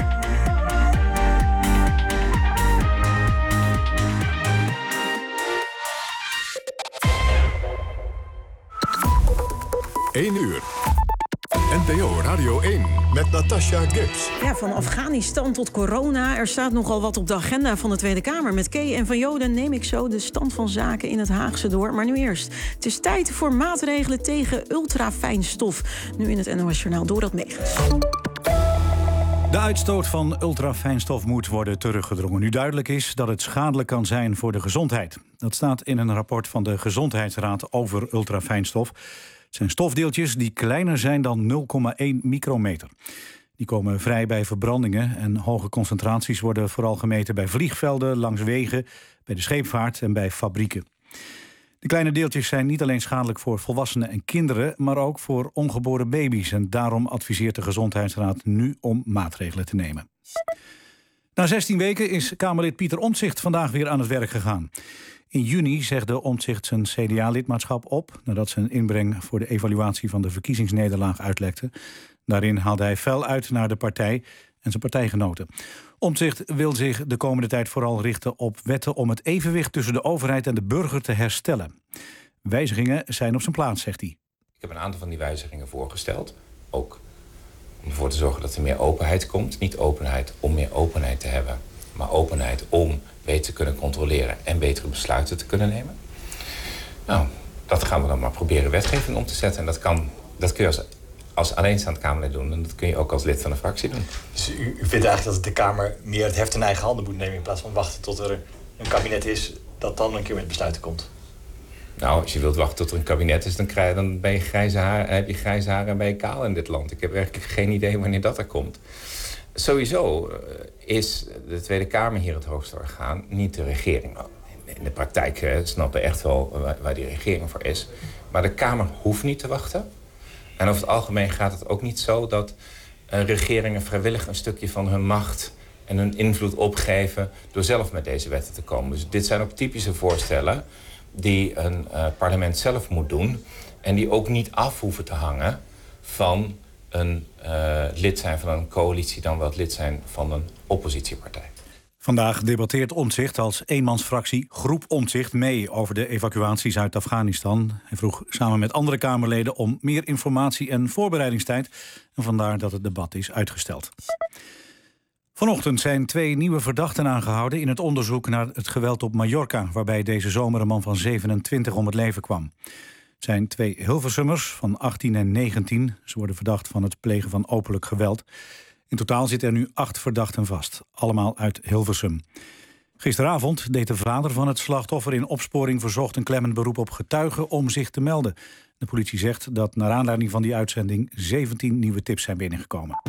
Uur. NPO Radio 1 met Natasha Gibbs. Ja, van Afghanistan tot corona. Er staat nogal wat op de agenda van de Tweede Kamer. Met Kay en Van Joden neem ik zo de stand van zaken in het Haagse door. Maar nu eerst. Het is tijd voor maatregelen tegen ultrafijnstof. Nu in het NOS Journaal Dorot Megens. De uitstoot van ultrafijnstof moet worden teruggedrongen. Nu duidelijk is dat het schadelijk kan zijn voor de gezondheid. Dat staat in een rapport van de Gezondheidsraad over ultrafijnstof. Het zijn stofdeeltjes die kleiner zijn dan 0,1 micrometer. Die komen vrij bij verbrandingen en hoge concentraties worden vooral gemeten bij vliegvelden, langs wegen, bij de scheepvaart en bij fabrieken. De kleine deeltjes zijn niet alleen schadelijk voor volwassenen en kinderen, maar ook voor ongeboren baby's. En daarom adviseert de Gezondheidsraad nu om maatregelen te nemen. Na 16 weken is Kamerlid Pieter Omtzigt vandaag weer aan het werk gegaan. In juni zegde Omtzigt zijn CDA-lidmaatschap op nadat zijn inbreng voor de evaluatie van de verkiezingsnederlaag uitlekte. Daarin haalde hij fel uit naar de partij en zijn partijgenoten. Omtzigt wil zich de komende tijd vooral richten op wetten om het evenwicht tussen de overheid en de burger te herstellen. Wijzigingen zijn op zijn plaats, zegt hij. Ik heb een aantal van die wijzigingen voorgesteld. Ook om ervoor te zorgen dat er meer openheid komt. Niet openheid om meer openheid te hebben, maar openheid om beter te kunnen controleren en betere besluiten te kunnen nemen. Nou, dat gaan we dan maar proberen wetgeving om te zetten. En dat kun je als alleenstaand Kamerlid doen. En dat kun je ook als lid van een fractie doen. Dus u vindt eigenlijk dat de Kamer meer het heft in eigen handen moet nemen in plaats van wachten tot er een kabinet is dat dan een keer met besluiten komt? Nou, als je wilt wachten tot er een kabinet is, dan ben je heb je grijze haren en ben je kaal in dit land. Ik heb werkelijk geen idee wanneer dat er komt. Sowieso is de Tweede Kamer hier het hoogste orgaan, niet de regering. In de praktijk snappen we echt wel waar die regering voor is. Maar de Kamer hoeft niet te wachten. En over het algemeen gaat het ook niet zo dat regeringen vrijwillig een stukje van hun macht en hun invloed opgeven door zelf met deze wetten te komen. Dus dit zijn ook typische voorstellen die een parlement zelf moet doen en die ook niet af hoeven te hangen van een lid zijn van een coalitie dan wel het lid zijn van een oppositiepartij. Vandaag debatteert Omtzigt als eenmansfractie Groep Omtzigt mee over de evacuaties uit Afghanistan. Hij vroeg samen met andere Kamerleden om meer informatie en voorbereidingstijd. En vandaar dat het debat is uitgesteld. Vanochtend zijn 2 nieuwe verdachten aangehouden in het onderzoek naar het geweld op Mallorca, waarbij deze zomer een man van 27 om het leven kwam. Het zijn 2 Hilversummers van 18 en 19. Ze worden verdacht van het plegen van openlijk geweld. In totaal zitten er nu 8 verdachten vast, allemaal uit Hilversum. Gisteravond deed de vader van het slachtoffer in opsporing verzocht een klemmend beroep op getuigen om zich te melden. De politie zegt dat naar aanleiding van die uitzending 17 nieuwe tips zijn binnengekomen.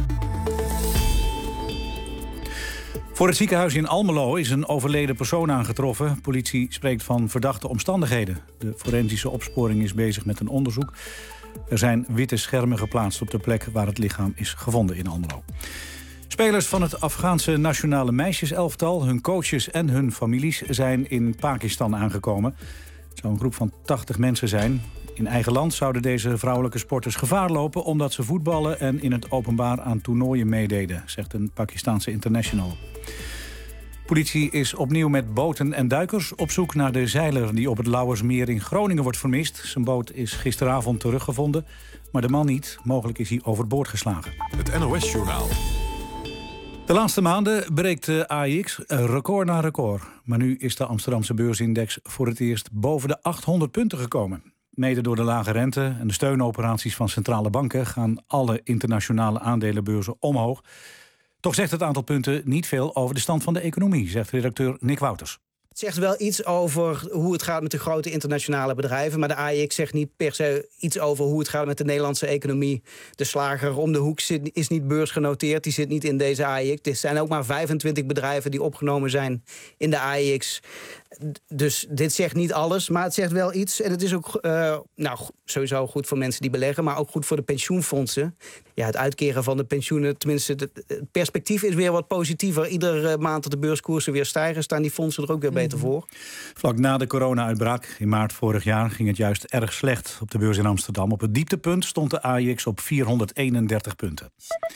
Voor het ziekenhuis in Almelo is een overleden persoon aangetroffen. Politie spreekt van verdachte omstandigheden. De forensische opsporing is bezig met een onderzoek. Er zijn witte schermen geplaatst op de plek waar het lichaam is gevonden in Almelo. Spelers van het Afghaanse nationale meisjeselftal, hun coaches en hun families zijn in Pakistan aangekomen. Het zou een groep van 80 mensen zijn. In eigen land zouden deze vrouwelijke sporters gevaar lopen omdat ze voetballen en in het openbaar aan toernooien meededen, zegt een Pakistaanse international. Politie is opnieuw met boten en duikers op zoek naar de zeiler die op het Lauwersmeer in Groningen wordt vermist. Zijn boot is gisteravond teruggevonden, maar de man niet. Mogelijk is hij overboord geslagen. Het NOS-journaal. De laatste maanden breekt de AEX record na record. Maar nu is de Amsterdamse beursindex voor het eerst boven de 800 punten gekomen. Mede door de lage rente en de steunoperaties van centrale banken gaan alle internationale aandelenbeurzen omhoog. Toch zegt het aantal punten niet veel over de stand van de economie, zegt redacteur Nick Wouters. Het zegt wel iets over hoe het gaat met de grote internationale bedrijven. Maar de AEX zegt niet per se iets over hoe het gaat met de Nederlandse economie. De slager om de hoek is niet beursgenoteerd. Die zit niet in deze AEX. Er zijn ook maar 25 bedrijven die opgenomen zijn in de AEX. Dus dit zegt niet alles, maar het zegt wel iets. En het is ook sowieso goed voor mensen die beleggen, maar ook goed voor de pensioenfondsen. Ja, het uitkeren van de pensioenen, tenminste, het perspectief is weer wat positiever. Iedere maand dat de beurskoersen weer stijgen, staan die fondsen er ook weer beter voor. Vlak na de corona-uitbraak in maart vorig jaar ging het juist erg slecht op de beurs in Amsterdam. Op het dieptepunt stond de AEX op 431 punten.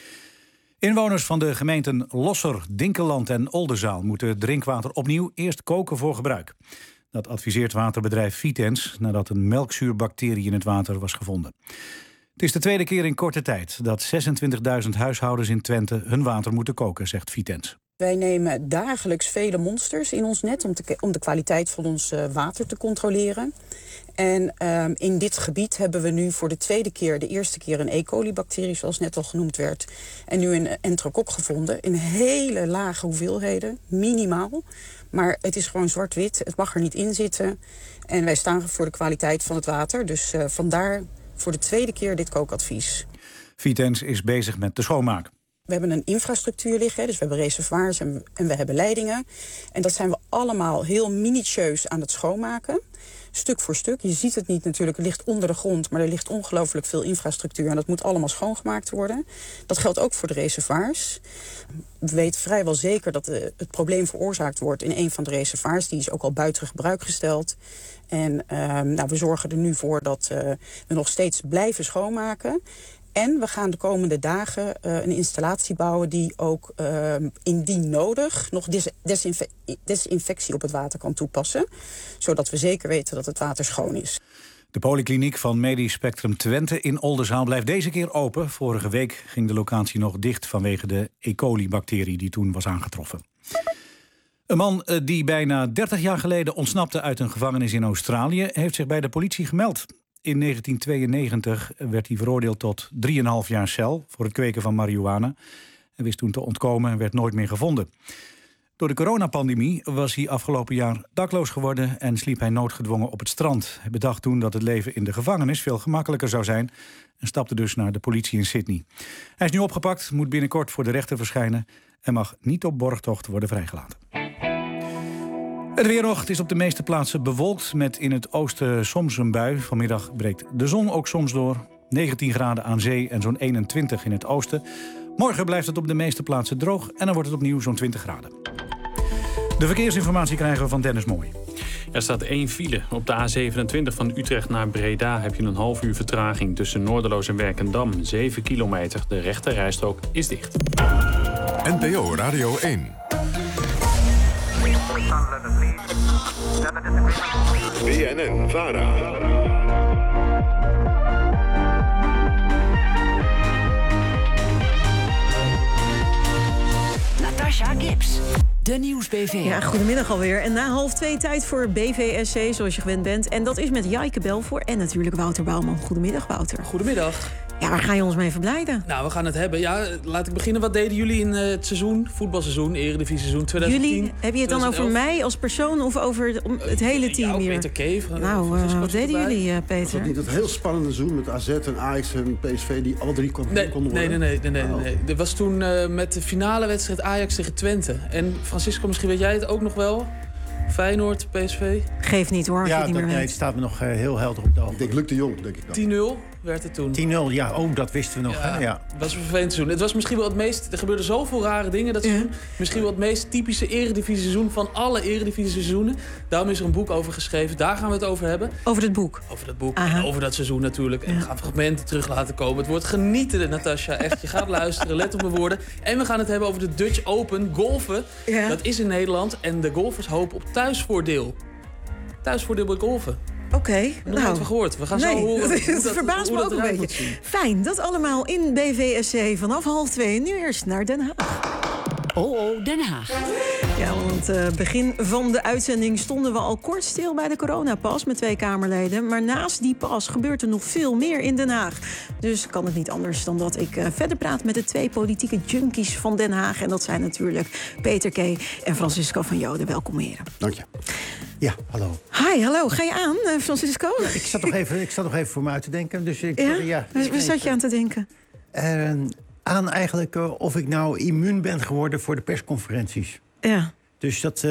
Inwoners van de gemeenten Losser, Dinkeland en Oldenzaal moeten drinkwater opnieuw eerst koken voor gebruik. Dat adviseert waterbedrijf Vitens nadat een melkzuurbacterie in het water was gevonden. Het is de tweede keer in korte tijd dat 26.000 huishoudens in Twente hun water moeten koken, zegt Vitens. Wij nemen dagelijks vele monsters in ons net om de kwaliteit van ons water te controleren. En in dit gebied hebben we nu voor de tweede keer, de eerste keer een E. coli-bacterie, zoals net al genoemd werd. En nu een enterokok gevonden in hele lage hoeveelheden, minimaal. Maar het is gewoon zwart-wit, het mag er niet in zitten. En wij staan voor de kwaliteit van het water, dus vandaar voor de tweede keer dit kookadvies. Vitens is bezig met de schoonmaak. We hebben een infrastructuur liggen, dus we hebben reservoirs en we hebben leidingen. En dat zijn we allemaal heel minutieus aan het schoonmaken. Stuk voor stuk. Je ziet het niet natuurlijk, het ligt onder de grond, maar er ligt ongelooflijk veel infrastructuur en dat moet allemaal schoongemaakt worden. Dat geldt ook voor de reservoirs. We weten vrijwel zeker dat het probleem veroorzaakt wordt in een van de reservoirs. Die is ook al buiten gebruik gesteld. En we zorgen er nu voor dat we nog steeds blijven schoonmaken. En we gaan de komende dagen een installatie bouwen die ook indien nodig nog desinfectie op het water kan toepassen. Zodat we zeker weten dat het water schoon is. De polykliniek van Medisch Spectrum Twente in Oldenzaal blijft deze keer open. Vorige week ging de locatie nog dicht vanwege de E. coli-bacterie die toen was aangetroffen. Een man die bijna 30 jaar geleden ontsnapte uit een gevangenis in Australië heeft zich bij de politie gemeld. In 1992 werd hij veroordeeld tot 3,5 jaar cel voor het kweken van marihuana. Hij wist toen te ontkomen en werd nooit meer gevonden. Door de coronapandemie was hij afgelopen jaar dakloos geworden en sliep hij noodgedwongen op het strand. Hij bedacht toen dat het leven in de gevangenis veel gemakkelijker zou zijn en stapte dus naar de politie in Sydney. Hij is nu opgepakt, moet binnenkort voor de rechter verschijnen en mag niet op borgtocht worden vrijgelaten. Het weer nog. Het is op de meeste plaatsen bewolkt met in het oosten soms een bui. Vanmiddag breekt de zon ook soms door. 19 graden aan zee en zo'n 21 in het oosten. Morgen blijft het op de meeste plaatsen droog en dan wordt het opnieuw zo'n 20 graden. De verkeersinformatie krijgen we van Dennis Mooi. Er staat 1 file. Op de A27 van Utrecht naar Breda heb je een half uur vertraging tussen Noorderloos en Werkendam. 7 kilometer. De rechte rijstrook is dicht. NPO Radio 1. BNN Vara. Natasha Gibbs, de Nieuws-BV. Ja, goedemiddag alweer. En na 1:30 tijd voor BVSC, zoals je gewend bent. En dat is met Jaaike Belvoor en natuurlijk Wouter Bouwman. Goedemiddag, Wouter. Goedemiddag. Ja, waar ga je ons mee verblijden? Nou, we gaan het hebben. Ja, laat ik beginnen. Wat deden jullie in het seizoen, voetbalseizoen, Eredivisie-seizoen 2010? Jullie, heb je het dan 2011? over mij als persoon of over het hele team hier? Peter Keef. Wat deden jullie, Peter? Was dat niet dat heel spannende seizoen met AZ en Ajax en PSV die alle drie konden worden? Nee. Er was toen met de finale wedstrijd Ajax tegen Twente. En Francisco, misschien weet jij het ook nog wel. Feyenoord, PSV. Geeft niet hoor, ja, niet meer het staat me nog heel helder op de ogen. Ik denk Luc de Jong, denk ik dan. 10-0 werd het toen. 10-0, ja, dat wisten we nog. Ja, hè? Ja. Het was een vervelend seizoen. Het was misschien wel het meest... Er gebeurden zoveel rare dingen dat seizoen. Misschien wel het meest typische Eredivisie-seizoen van alle Eredivisie-seizoenen. Daarom is er een boek over geschreven. Daar gaan we het over hebben. Over het boek? Over dat boek en over dat seizoen natuurlijk. En we gaan fragmenten terug laten komen. Het wordt genieten, Natasja. Echt, je gaat luisteren. Let op mijn woorden. En we gaan het hebben over de Dutch Open. Golfen. Ja. Dat is in Nederland. En de golfers hopen op thuisvoordeel. Thuisvoordeel bij golfen. Oké, nog nooit van gehoord. We gaan zo horen. Het verbaast me ook een beetje. Fijn, dat allemaal in BVSC vanaf 1:30. Nu eerst naar Den Haag. Oh, Den Haag. Ja, want begin van de uitzending stonden we al kort stil bij de coronapas met 2 Kamerleden. Maar naast die pas gebeurt er nog veel meer in Den Haag. Dus kan het niet anders dan dat ik verder praat met de 2 politieke junkies van Den Haag. En dat zijn natuurlijk Peter K. en Francisco van Joden. Welkom heren. Dank je. Ja, hallo. Hi, hallo. Ga je aan, Francisco? Ja, ik zat nog even voor me uit te denken. Dus Waar zat je aan te denken? Aan eigenlijk of ik nou immuun ben geworden voor de persconferenties. Ja. Dus dat,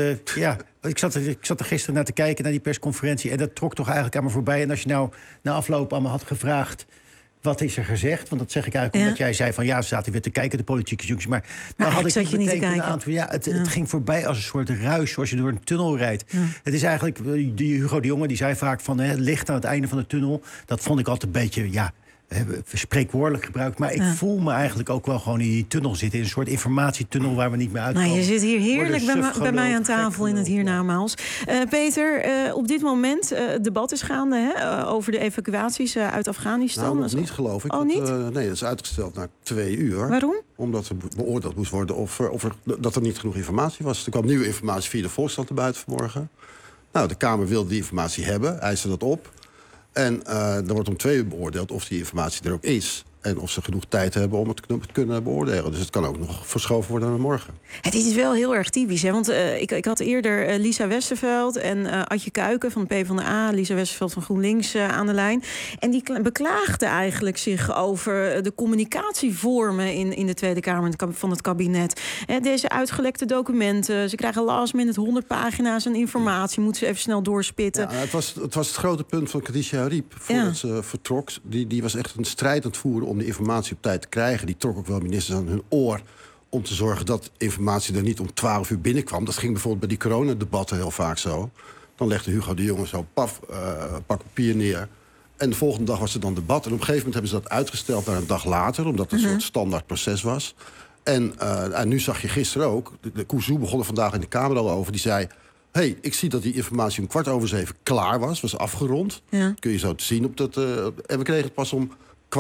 ik zat er gisteren naar te kijken, naar die persconferentie. En dat trok toch eigenlijk aan me voorbij. En als je nou na afloop aan me had gevraagd, wat is er gezegd? Want dat zeg ik eigenlijk omdat jij zei van ze zaten weer te kijken, de politieke jongens. Maar dan had ik meteen een aantal. Het ging voorbij als een soort ruis, zoals je door een tunnel rijdt. Ja. Het is eigenlijk, die Hugo de Jonge die zei vaak van licht aan het einde van de tunnel. Dat vond ik altijd een beetje, spreekwoordelijk gebruikt. Maar ik voel me eigenlijk ook wel gewoon in die tunnel zitten. In een soort informatietunnel waar we niet meer uitkomen. Nou, je zit hier heerlijk bij mij aan tafel in het hiernamaals. Peter, op dit moment het debat is gaande over de evacuaties uit Afghanistan. Nou, dat niet, geloof ik. Oh, niet? Nee, dat is uitgesteld naar 2 uur. Waarom? Omdat er beoordeeld moest worden dat er niet genoeg informatie was. Er kwam nieuwe informatie via de Volkskrant naar buiten vanmorgen. Nou, de Kamer wilde die informatie hebben, eiste dat op. En er wordt om 2 uur beoordeeld of die informatie er ook is. En of ze genoeg tijd hebben om het te kunnen beoordelen. Dus het kan ook nog verschoven worden naar morgen. Het is wel heel erg typisch. Hè? Want ik had eerder Lisa Westerveld en Adje Kuiken van de PvdA... Lisa Westerveld van GroenLinks aan de lijn. En die beklaagden eigenlijk zich over de communicatievormen in de Tweede Kamer van het kabinet. Deze uitgelekte documenten. Ze krijgen last minute 100 pagina's aan informatie. Moeten ze even snel doorspitten. Ja, het was het grote punt van Khadija Ariep voordat ze vertrok. Die was echt een strijd aan het voeren om de informatie op tijd te krijgen. Die trok ook wel ministers aan hun oor om te zorgen dat informatie er niet om 12 uur binnenkwam. Dat ging bijvoorbeeld bij die coronadebatten heel vaak zo. Dan legde Hugo de Jonge zo pak papier neer. En de volgende dag was er dan debat. En op een gegeven moment hebben ze dat uitgesteld naar een dag later, omdat het een soort standaard proces was. En nu zag je gisteren ook, de Kouzou begon er vandaag in de Kamer al over, die zei: hey, ik zie dat die informatie om 7:15 klaar was afgerond. Ja. Kun je zo te zien op dat. En we kregen het pas om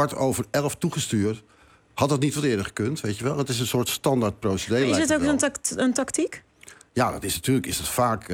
11:15 toegestuurd. Had dat niet wat eerder gekund, weet je wel? Het is een soort standaard procedure. Is het ook een tactiek? Ja, dat is natuurlijk vaak.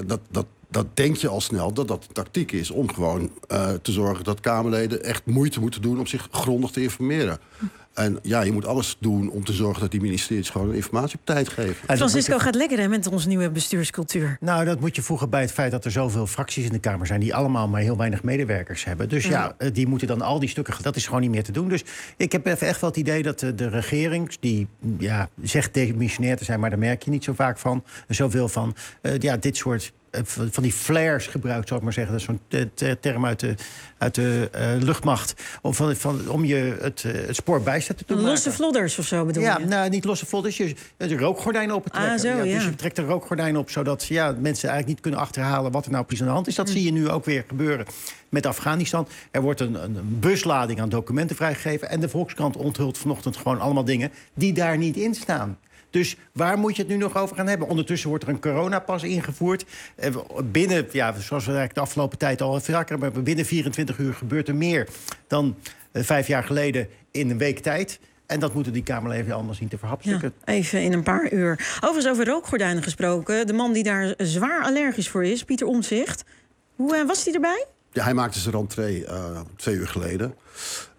Dat denk je al snel dat dat een tactiek is om gewoon te zorgen dat Kamerleden echt moeite moeten doen om zich grondig te informeren. En ja, je moet alles doen om te zorgen dat die ministeries gewoon informatie op tijd geven. Francisco gaat lekker hè, met onze nieuwe bestuurscultuur. Nou, dat moet je voegen bij het feit dat er zoveel fracties in de Kamer zijn die allemaal maar heel weinig medewerkers hebben. Dus die moeten dan al die stukken. Dat is gewoon niet meer te doen. Dus ik heb echt wel het idee dat de regering, die zegt demissionair te zijn, maar daar merk je niet zo vaak van. Zoveel van dit soort van die flares gebruikt, zou ik maar zeggen. Dat is zo'n term uit de luchtmacht. Om je het spoor bijzetten te maken. Losse vlodders of zo bedoel je? Ja, nou, niet losse vlodders. Je rookgordijn opentrekken. Dus je trekt een rookgordijn op, zodat mensen eigenlijk niet kunnen achterhalen wat er nou precies aan de hand is. Dat zie je nu ook weer gebeuren met Afghanistan. Er wordt een buslading aan documenten vrijgegeven. En de Volkskrant onthult vanochtend gewoon allemaal dingen die daar niet in staan. Dus waar moet je het nu nog over gaan hebben? Ondertussen wordt er een coronapas ingevoerd. Binnen, zoals we eigenlijk de afgelopen tijd al vaker, maar binnen 24 uur gebeurt er meer dan 5 jaar geleden in een week tijd. En dat moeten die Kamerleden allemaal zien te verhapstukken. Ja, even in een paar uur. Overigens over rookgordijnen gesproken. De man die daar zwaar allergisch voor is, Pieter Omtzigt. Hoe was hij erbij? Ja, hij maakte zijn rentree 2 uur geleden.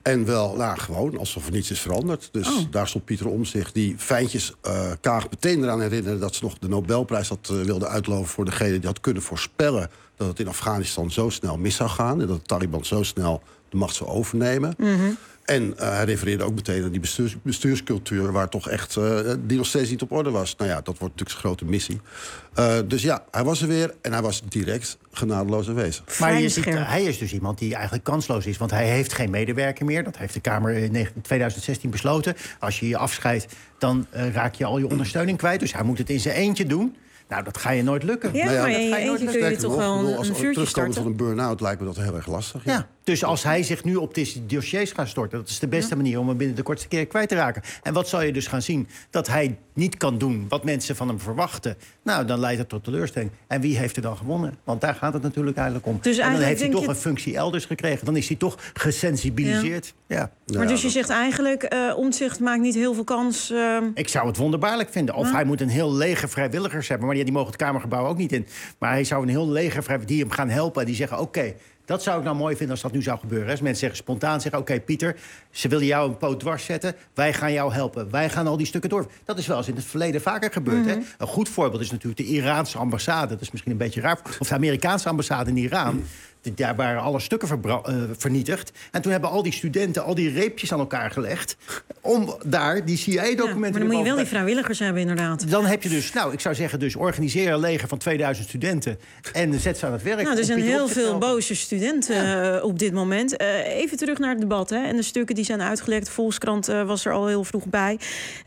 En wel, gewoon alsof er niets is veranderd. Dus daar stond Pieter Omtzigt, die fijntjes Kaag meteen eraan herinnerde dat ze nog de Nobelprijs wilde uitloven voor degene die had kunnen voorspellen dat het in Afghanistan zo snel mis zou gaan en dat de Taliban zo snel de macht zou overnemen. Mm-hmm. En hij refereerde ook meteen aan die bestuurscultuur waar toch echt die nog steeds niet op orde was. Nou ja, dat wordt natuurlijk zijn grote missie. Dus ja, hij was er weer en hij was direct genadeloos aanwezig. Maar hij is dus iemand die eigenlijk kansloos is. Want hij heeft geen medewerker meer. Dat heeft de Kamer in 2016 besloten. Als je je afscheidt, dan raak je al je ondersteuning kwijt. Dus hij moet het in zijn eentje doen. Nou, dat ga je nooit lukken. Ja, maar in je eentje kun je toch wel een vuurtje terugkomen starten. van een burn-out lijkt me dat heel erg lastig. Ja. Dus als hij zich nu op deze dossiers gaat storten, dat is de beste manier om hem binnen de kortste keer kwijt te raken. En wat zal je dus gaan zien? Dat hij niet kan doen wat mensen van hem verwachten. Nou, dan leidt het tot teleurstelling. En wie heeft er dan gewonnen? Want daar gaat het natuurlijk eigenlijk om. Dus en dan heeft hij toch een functie elders gekregen. Dan is hij toch gesensibiliseerd. Ja. Maar dus je zegt eigenlijk, Omtzigt maakt niet heel veel kans. Ik zou het wonderbaarlijk vinden. Of hij moet een heel leger vrijwilligers hebben. Maar die mogen het Kamergebouw ook niet in. Maar hij zou een heel leger vrijwilligers die hem gaan helpen. En die zeggen, oké, dat zou ik nou mooi vinden als dat nu zou gebeuren. Als mensen spontaan zeggen, oké, Pieter, ze willen jou een poot dwars zetten. Wij gaan jou helpen. Wij gaan al die stukken door. Dat is wel eens in het verleden vaker gebeurd. Hè? Een goed voorbeeld is natuurlijk de Iraanse ambassade. Dat is misschien een beetje raar. Of de Amerikaanse ambassade in Iran. Daar waren alle stukken vernietigd. En toen hebben al die studenten al die reepjes aan elkaar gelegd om daar die CIA-documenten... maar dan moet je wel die vrijwilligers hebben, inderdaad. Dan heb je dus, ik zou zeggen, dus organiseer een leger van 2000 studenten en zet ze aan het werk. Nou, er zijn heel veel boze studenten op dit moment. Even terug naar het debat en de stukken die zijn uitgelekt. Volkskrant was er al heel vroeg bij.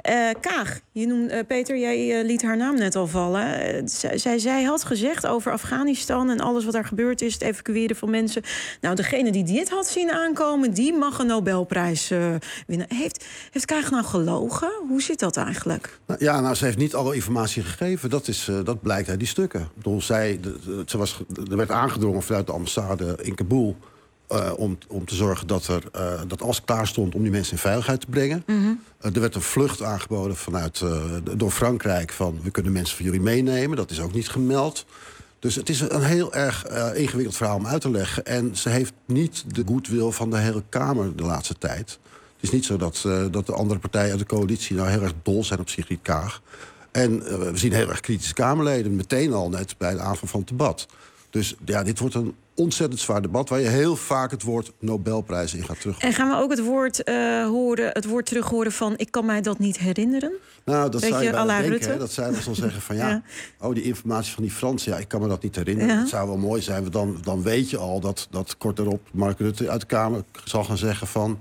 Kaag, Peter, jij liet haar naam net al vallen. Zij had gezegd over Afghanistan en alles wat daar gebeurd is, het evacueren van mensen. Nou, degene die dit had zien aankomen, die mag een Nobelprijs winnen. Heeft Kaag nou gelogen? Hoe zit dat eigenlijk? Ze heeft niet alle informatie gegeven. Dat blijkt uit die stukken. Ik bedoel, er werd aangedrongen vanuit de ambassade in Kabul om te zorgen dat alles klaar stond om die mensen in veiligheid te brengen. Mm-hmm. Er werd een vlucht aangeboden door Frankrijk van we kunnen mensen voor jullie meenemen. Dat is ook niet gemeld. Dus het is een heel erg ingewikkeld verhaal om uit te leggen. En ze heeft niet de goodwill van de hele Kamer de laatste tijd. Het is niet zo dat de andere partijen uit de coalitie nou heel erg dol zijn op Sigrid Kaag. En we zien heel erg kritische Kamerleden, meteen al net bij de aanvang van het debat. Dus ja, dit wordt een ontzettend zwaar debat waar je heel vaak het woord Nobelprijs in gaat terug. En gaan we ook het woord terug horen van ik kan mij dat niet herinneren? Nou, dat zou je bijna denken, Rutte. Dat zij dan zeggen van die informatie van die Fransen, ik kan me dat niet herinneren. Ja. Het zou wel mooi zijn, want dan weet je al dat kort daarop Mark Rutte uit de Kamer zal gaan zeggen van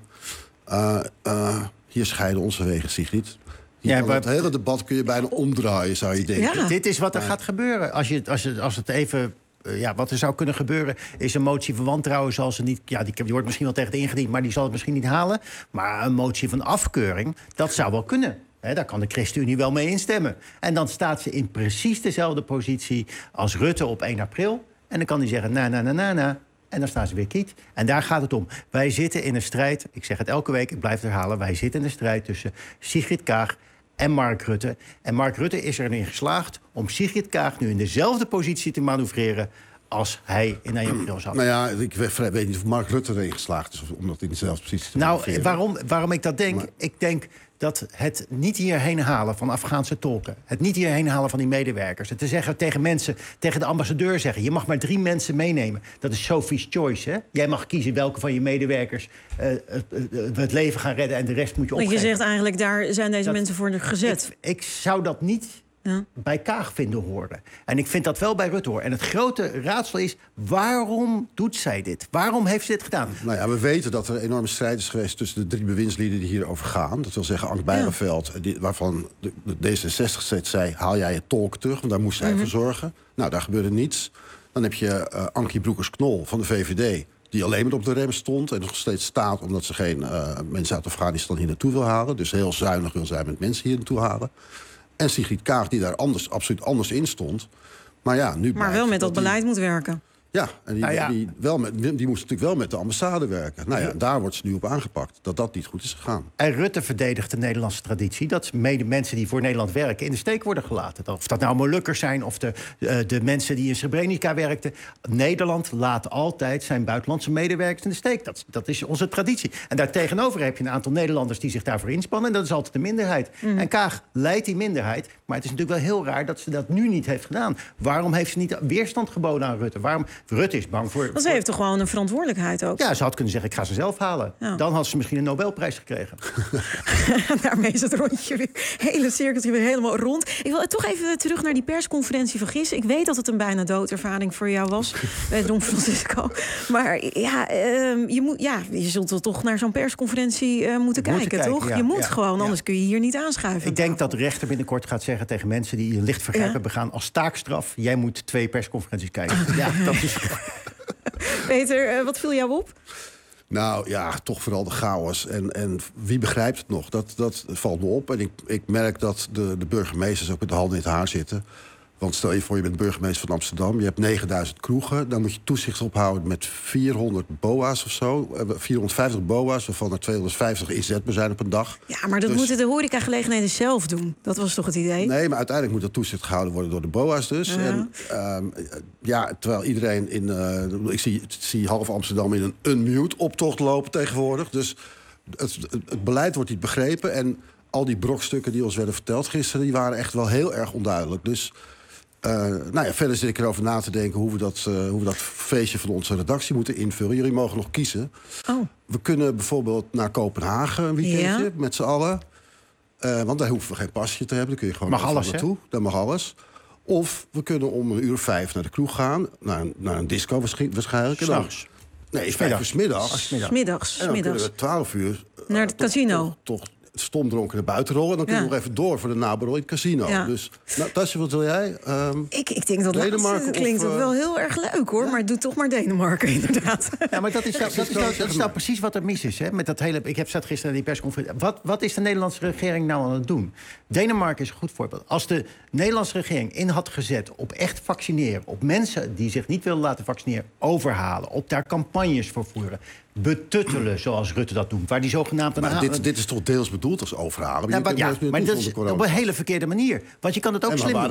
hier scheiden onze wegen, Sigrid. Het hele debat kun je bijna omdraaien, zou je denken. Ja. Dit is wat er gaat gebeuren. Als het even... wat er zou kunnen gebeuren is een motie van wantrouwen zal ze niet... die wordt misschien wel tegen de ingediend, maar die zal het misschien niet halen. Maar een motie van afkeuring, dat zou wel kunnen. Daar kan de ChristenUnie wel mee instemmen. En dan staat ze in precies dezelfde positie als Rutte op 1 april. En dan kan hij zeggen na. En dan staan ze weer kiet. En daar gaat het om. Wij zitten in een strijd, ik zeg het elke week, ik blijf het herhalen. Wij zitten in een strijd tussen Sigrid Kaag en Mark Rutte. En Mark Rutte is erin geslaagd om Sigrid Kaag nu in dezelfde positie te manoeuvreren als hij in 1 april zat. Nou ja, ik weet niet of Mark Rutte erin geslaagd is om dat in dezelfde positie te manoeuvreren. Waarom ik dat denk? Ik denk dat het niet hierheen halen van Afghaanse tolken, het niet hierheen halen van die medewerkers, het te zeggen tegen mensen, tegen de ambassadeur zeggen, je mag maar 3 mensen meenemen. Dat is Sophie's choice, hè? Jij mag kiezen welke van je medewerkers het leven gaan redden en de rest moet je opgeven. Je zegt eigenlijk, daar zijn deze mensen voor gezet. Ik zou dat niet bij Kaag vinden horen. En ik vind dat wel bij Rutte horen. En het grote raadsel is, waarom doet zij dit? Waarom heeft ze dit gedaan? Nou ja, we weten dat er een enorme strijd is geweest tussen de 3 bewindslieden die hierover gaan. Dat wil zeggen Ank Bijleveld, waarvan de D66 zei, haal jij je tolk terug, want daar moest zij voor zorgen. Nou, daar gebeurde niets. Dan heb je Ankie Broekers-Knol van de VVD, die alleen maar op de rem stond en nog steeds staat omdat ze geen mensen uit Afghanistan hier naartoe wil halen. Dus heel zuinig wil zij met mensen hier naartoe halen. En Sigrid Kaag, die daar absoluut anders in stond. Maar ja, nu maar wel met dat beleid moet werken. Ja, en die moest natuurlijk wel met de ambassade werken. Nou ja, daar wordt ze nu op aangepakt. Dat niet goed is gegaan. En Rutte verdedigt de Nederlandse traditie. Dat mensen die voor Nederland werken in de steek worden gelaten. Of dat nou Molukkers zijn of de mensen die in Srebrenica werkten. Nederland laat altijd zijn buitenlandse medewerkers in de steek. Dat is onze traditie. En daartegenover heb je een aantal Nederlanders die zich daarvoor inspannen. En dat is altijd de minderheid. En Kaag leidt die minderheid. Maar het is natuurlijk wel heel raar dat ze dat nu niet heeft gedaan. Waarom heeft ze niet weerstand geboden aan Rutte? Rutte is bang voor... Want ze heeft toch gewoon een verantwoordelijkheid ook? Ja, ze had kunnen zeggen, ik ga ze zelf halen. Ja. Dan had ze misschien een Nobelprijs gekregen. Daarmee is het rondje weer, hele cirkeltje weer helemaal rond. Ik wil toch even terug naar die persconferentie van gisteren. Ik weet dat het een bijna doodervaring voor jou was bij Don Francisco. Maar ja, je zult wel toch naar zo'n persconferentie moeten kijken, toch? Ja, je moet gewoon, anders kun je hier niet aanschuiven. Ik denk dat de rechter binnenkort gaat zeggen tegen mensen die een licht vergrijp hebben begaan als taakstraf: jij moet 2 persconferenties kijken. Ja, dat is... Peter, wat viel jou op? Nou ja, toch vooral de chaos. En wie begrijpt het nog? Dat valt me op. En ik merk dat de burgemeesters ook met de handen in het haar zitten. Want stel je voor, je bent burgemeester van Amsterdam. Je hebt 9000 kroegen. Dan moet je toezicht ophouden met 400 BOA's of zo. 450 BOA's, waarvan er 250 inzetbaar zijn op een dag. Ja, maar dat moeten de horecagelegenheden zelf doen. Dat was toch het idee? Nee, maar uiteindelijk moet dat toezicht gehouden worden door de BOA's dus. Ja. En, terwijl iedereen ik zie half Amsterdam in een unmute-optocht lopen tegenwoordig. Dus het beleid wordt niet begrepen. En al die brokstukken die ons werden verteld gisteren, die waren echt wel heel erg onduidelijk. Dus... verder zit ik erover na te denken hoe we dat feestje van onze redactie moeten invullen. Jullie mogen nog kiezen. Oh. We kunnen bijvoorbeeld naar Kopenhagen een weekendje met z'n allen. Want daar hoeven we geen pasje te hebben. Daar kun je gewoon naartoe. Dat mag alles. Of we kunnen om 4:00 naar de kroeg gaan. Naar een disco waarschijnlijk. S'nachts. Nee, 5:00 'smiddags. Middags. En dan kunnen we 12:00... naar het casino. Toch stomdronken naar buiten rollen. En dan kun je nog even door voor de naborrel in het casino. Ja. Dus, Tasje, wat wil jij? Ik denk dat Denemarken klinkt ook wel heel erg leuk, hoor. Ja? Maar doe toch maar Denemarken, inderdaad. Ja, maar dat is nou precies wat er mis is. Hè? Met dat hele, zat gisteren naar die persconferentie. Wat is de Nederlandse regering nou aan het doen? Denemarken is een goed voorbeeld. Als de Nederlandse regering in had gezet op echt vaccineren, op mensen die zich niet willen laten vaccineren, overhalen, op daar campagnes voor voeren, betuttelen, zoals Rutte dat doet. Waar die zogenaamd... Maar dit is toch deels bedoeld als overhalen? Ja, maar dat is op een hele verkeerde manier. Want je kan het ook slim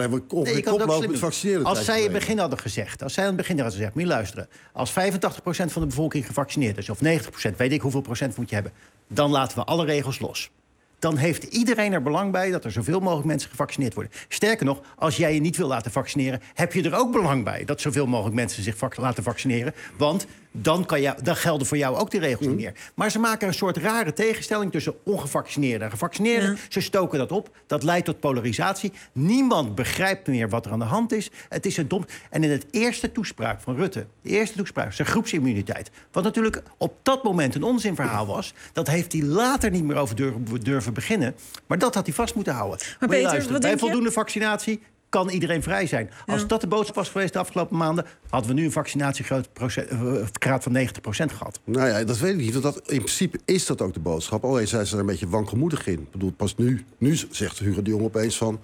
doen. Als zij in het begin hadden gezegd... moet je luisteren. Als 85% van de bevolking gevaccineerd is, of 90%, weet ik hoeveel procent moet je hebben, dan laten we alle regels los. Dan heeft iedereen er belang bij dat er zoveel mogelijk mensen gevaccineerd worden. Sterker nog, als jij je niet wil laten vaccineren, heb je er ook belang bij dat zoveel mogelijk mensen zich laten vaccineren. Want dan gelden voor jou ook die regels niet meer. Maar ze maken een soort rare tegenstelling tussen ongevaccineerden en gevaccineerden. Ja. Ze stoken dat op. Dat leidt tot polarisatie. Niemand begrijpt meer wat er aan de hand is. Het is een dom. En in het eerste toespraak van Rutte, zijn groepsimmuniteit, wat natuurlijk op dat moment een onzinverhaal was, dat heeft hij later niet meer over durven beginnen. Maar dat had hij vast moeten houden. Maar Peter, bij voldoende vaccinatie kan iedereen vrij zijn. Als dat de boodschap was geweest de afgelopen maanden, hadden we nu een vaccinatiegraad van 90% gehad. Nou ja, dat weet ik niet. Want in principe is dat ook de boodschap. Alleen zijn ze er een beetje wankelmoedig in. Ik bedoel, pas nu zegt Hugo de Jong opeens van,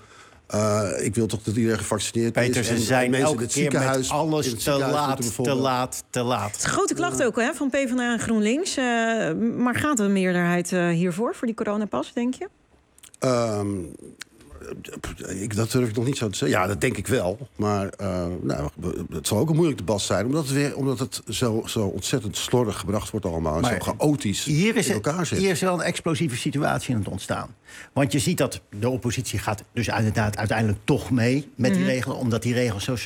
ik wil toch dat iedereen gevaccineerd is. Peter, ze zijn elke keer met alles te laat. Het is een grote klacht ook van PvdA en GroenLinks. Maar gaat de meerderheid hiervoor, voor die coronapas, denk je? Dat durf ik nog niet zo te zeggen. Ja, dat denk ik wel. Maar het zal ook een moeilijk debat zijn. Omdat het zo ontzettend slordig gebracht wordt allemaal. En zo chaotisch in elkaar zit. Hier is wel een explosieve situatie aan het ontstaan. Want je ziet dat de oppositie gaat dus inderdaad uiteindelijk toch mee met die regelen. Omdat die regels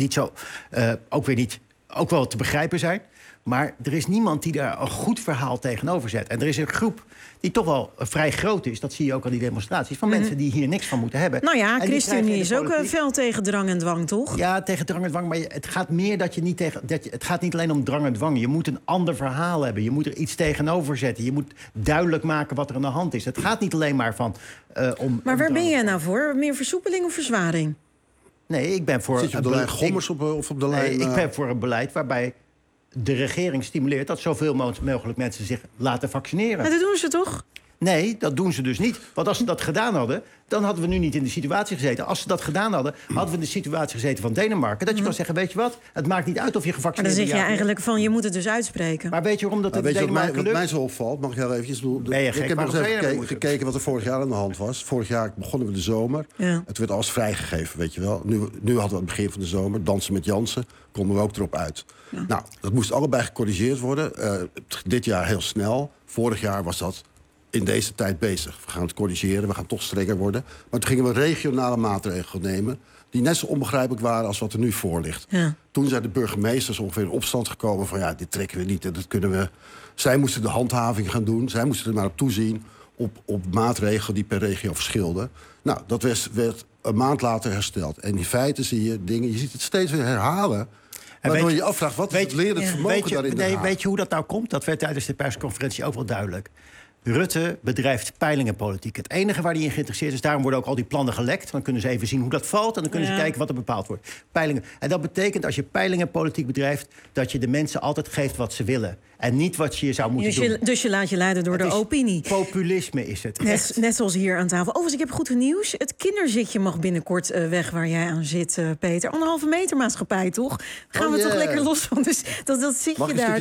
ook wel te begrijpen zijn. Maar er is niemand die daar een goed verhaal tegenover zet. En er is een groep die toch wel vrij groot is. Dat zie je ook aan die demonstraties. Van mensen die hier niks van moeten hebben. Nou ja, ChristenUnie is ook fel tegen drang en dwang, toch? Ja, tegen drang en dwang. Maar het gaat meer het gaat niet alleen om drang en dwang. Je moet een ander verhaal hebben. Je moet er iets tegenover zetten. Je moet duidelijk maken wat er aan de hand is. Het gaat niet alleen maar om... Maar waar ben jij nou voor? Meer versoepeling of verzwaring? Nee, ik ben voor... Zit je op de lijn Gommers of op de lijn... Nee, ik ben voor een beleid waarbij de regering stimuleert dat zoveel mogelijk mensen zich laten vaccineren. Maar dat doen ze toch? Nee, dat doen ze dus niet. Want als ze dat gedaan hadden, dan hadden we nu niet in de situatie gezeten. Als ze dat gedaan hadden, hadden we in de situatie gezeten van Denemarken. Dat je kan zeggen, weet je wat, het maakt niet uit of je gevaccineerd bent. Maar dan zeg je eigenlijk van, je moet het dus uitspreken. Maar weet je waarom dat het in Denemarken lukt? Wat mij zo opvalt, mag ik heel eventjes... Ik heb nog eens gekeken wat er vorig jaar aan de hand was. Vorig jaar begonnen we de zomer. Ja. Het werd alles vrijgegeven, weet je wel. Nu hadden we het begin van de zomer, Dansen met Jansen, konden we ook erop uit. Ja. Nou, dat moest allebei gecorrigeerd worden. Dit jaar heel snel. Vorig jaar was dat in deze tijd bezig. We gaan het corrigeren, we gaan toch strenger worden. Maar toen gingen we regionale maatregelen nemen die net zo onbegrijpelijk waren als wat er nu voor ligt. Ja. Toen zijn de burgemeesters ongeveer in opstand gekomen van dit trekken we niet en dat kunnen we. Zij moesten de handhaving gaan doen. Zij moesten er maar op toezien op maatregelen die per regio verschilden. Nou, dat werd een maand later hersteld. En in feite zie je dingen, je ziet het steeds weer herhalen. Waardoor je je afvraagt, wat is het lerend vermogen daarin? Weet je hoe dat nou komt? Dat werd tijdens de persconferentie ook wel duidelijk. Rutte bedrijft peilingenpolitiek. Het enige waar hij in geïnteresseerd is, daarom worden ook al die plannen gelekt. Dan kunnen ze even zien hoe dat valt en dan kunnen ze kijken wat er bepaald wordt. Peilingen. En dat betekent, als je peilingenpolitiek bedrijft, dat je de mensen altijd geeft wat ze willen. En niet wat je zou moeten doen. Dus je laat je leiden door de opinie. Populisme is het. Net zoals hier aan tafel. Overigens, ik heb goed nieuws. Het kinderzitje mag binnenkort weg waar jij aan zit, Peter. 1,5 meter maatschappij, toch? Gaan we toch lekker los van. Dus dat zit je daar.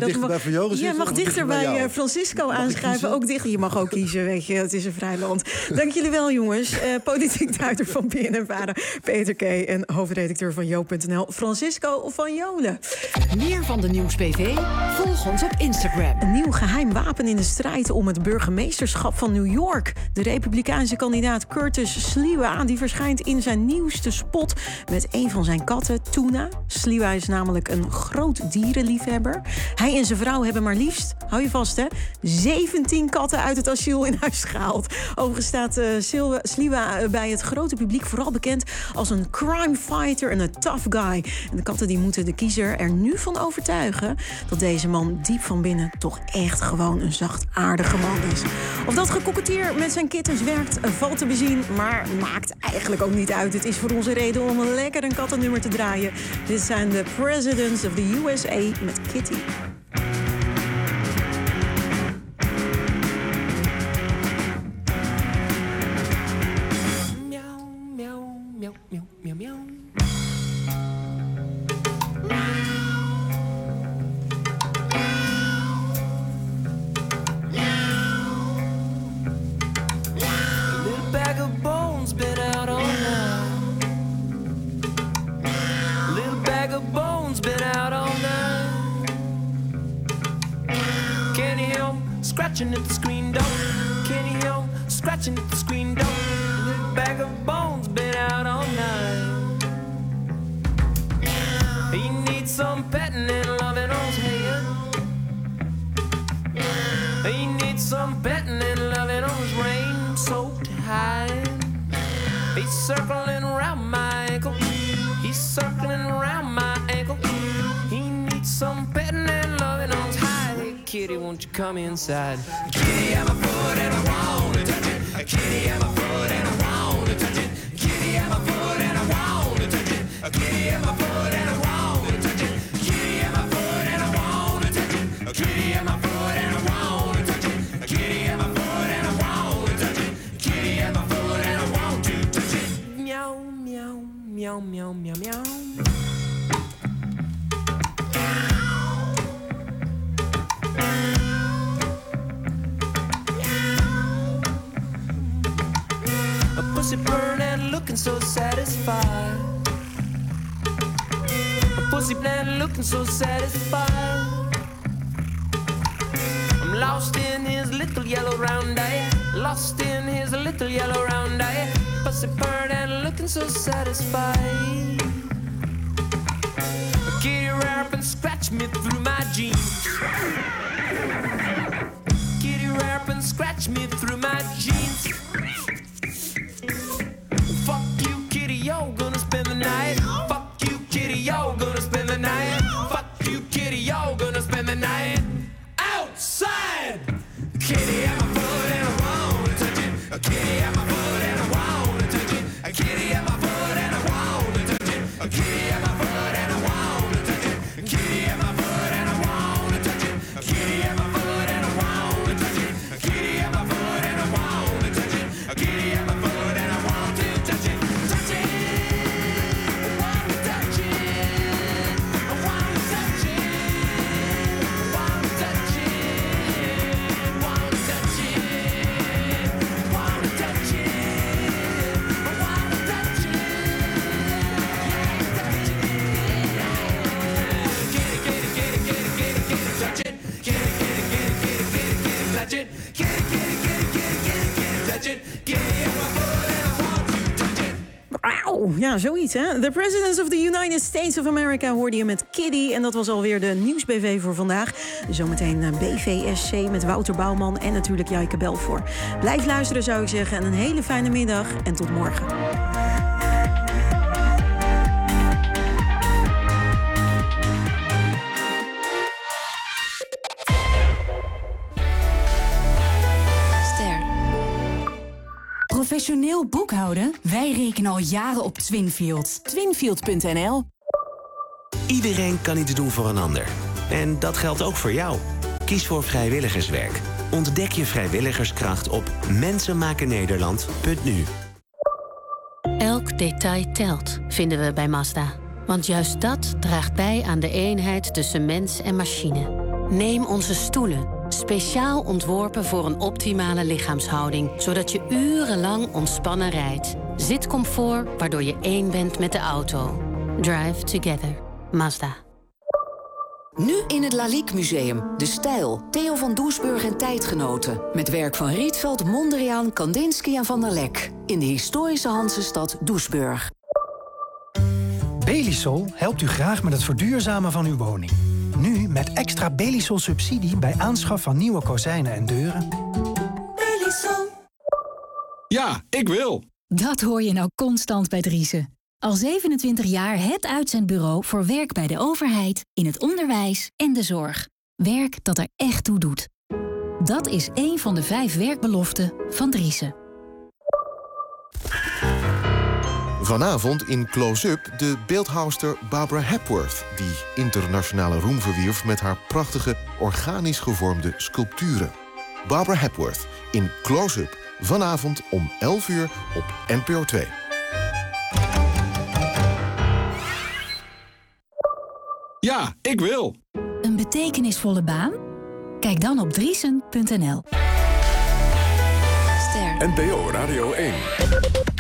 Je mag dichter bij Francisco aanschuiven. Ook dichter. Je mag ook kiezen, weet je. Het is een vrij land. Dank jullie wel, jongens. Politiek duider van BNNVARA, Peter K. En hoofdredacteur van Joop.nl, Francisco van Jolen. Meer van de Nieuws-PV? Volg ons op Instagram. Een nieuw geheim wapen in de strijd om het burgemeesterschap van New York. De republikeinse kandidaat Curtis Sliwa die verschijnt in zijn nieuwste spot met een van zijn katten, Tuna. Sliwa is namelijk een groot dierenliefhebber. Hij en zijn vrouw hebben maar liefst, hou je vast hè, 17 katten uit het asiel in huis gehaald. Overigens staat Sliwa bij het grote publiek vooral bekend als een crime fighter en een tough guy. En de katten die moeten de kiezer er nu van overtuigen dat deze man diep van binnen toch echt gewoon een zachtaardige man is. Of dat gekoketteer met zijn kittens werkt, valt te bezien, maar maakt eigenlijk ook niet uit. Het is voor ons een reden om lekker een kattennummer te draaien. Dit zijn de Presidents of the USA met Kitty. Scratching at the screen door, Kenny Hill, scratching at the screen door. Little bag of bones been out all night. He needs some petting and loving on his head. He needs some petting and loving on his rain-soaked hide. He's circling around my ankle. He's circling around my ankle. He needs some petting and loving on his hide. Kitty, won't you come inside? Kitty, I'm a foot and I wanna touch it. Kitty, I'm a foot and I wanna touch it. Kitty, I'm a foot and I wanna touch it. Kitty, I'm a foot and I wanna touch it. Kitty, I'm a foot and I wanna touch it. Kitty, I'm a foot and I wanna touch it. Kitty, I'm a foot and I wanna touch it. Kitty, I'm a foot and I want to touch it. Meow, meow, meow, meow, meow, meow. Pussy bird and looking so satisfied. A pussy man looking so satisfied. I'm lost in his little yellow round eye. Lost in his little yellow round eye. Pussy bird and looking so satisfied. A kitty rap and scratch me through my jeans. Kitty rap and scratch me through my jeans. Fuck you, kitty, you're gonna spend the night. Fuck you, kitty, you're gonna spend the night. Fuck you, kitty, you're gonna spend the night outside. Kitty, I'm a foot and I wanna touch it. Kitty, I'm a foot and I wanna touch it. Kitty, I'm a foot and I wanna touch it. Kitty, I'm a foot and I wanna touch it. Kitty, I'm a foot and Nou, ja, zoiets, hè. The Presidents of the United States of America hoorde je met Kiddy. En dat was alweer de Nieuwsbv voor vandaag. Zometeen BVSC met Wouter Bouwman en natuurlijk Jijke Belvoor. Blijf luisteren, zou ik zeggen. En een hele fijne middag en tot morgen. Professioneel boekhouden? Wij rekenen al jaren op Twinfield. Twinfield.nl. Iedereen kan iets doen voor een ander. En dat geldt ook voor jou. Kies voor vrijwilligerswerk. Ontdek je vrijwilligerskracht op mensenmakennederland.nu. Elk detail telt, vinden we bij Mazda. Want juist dat draagt bij aan de eenheid tussen mens en machine. Neem onze stoelen. Speciaal ontworpen voor een optimale lichaamshouding, zodat je urenlang ontspannen rijdt. Zitcomfort, waardoor je één bent met de auto. Drive together. Mazda. Nu in het Lalique Museum. De Stijl. Theo van Doesburg en tijdgenoten. Met werk van Rietveld, Mondriaan, Kandinsky en Van der Lek. In de historische Hansestad Doesburg. Belisol helpt u graag met het verduurzamen van uw woning. Nu met extra Belisol-subsidie bij aanschaf van nieuwe kozijnen en deuren. Belisol. Ja, ik wil. Dat hoor je nou constant bij Driessen. Al 27 jaar het uitzendbureau voor werk bij de overheid, in het onderwijs en de zorg. Werk dat er echt toe doet. Dat is één van de 5 werkbeloften van Driessen. Vanavond in Close-Up de beeldhouwster Barbara Hepworth, die internationale roem verwierf met haar prachtige, organisch gevormde sculpturen. Barbara Hepworth in Close-Up, vanavond om 11 uur op NPO 2. Ja, ik wil. Een betekenisvolle baan? Kijk dan op driesen.nl. NPO Radio 1.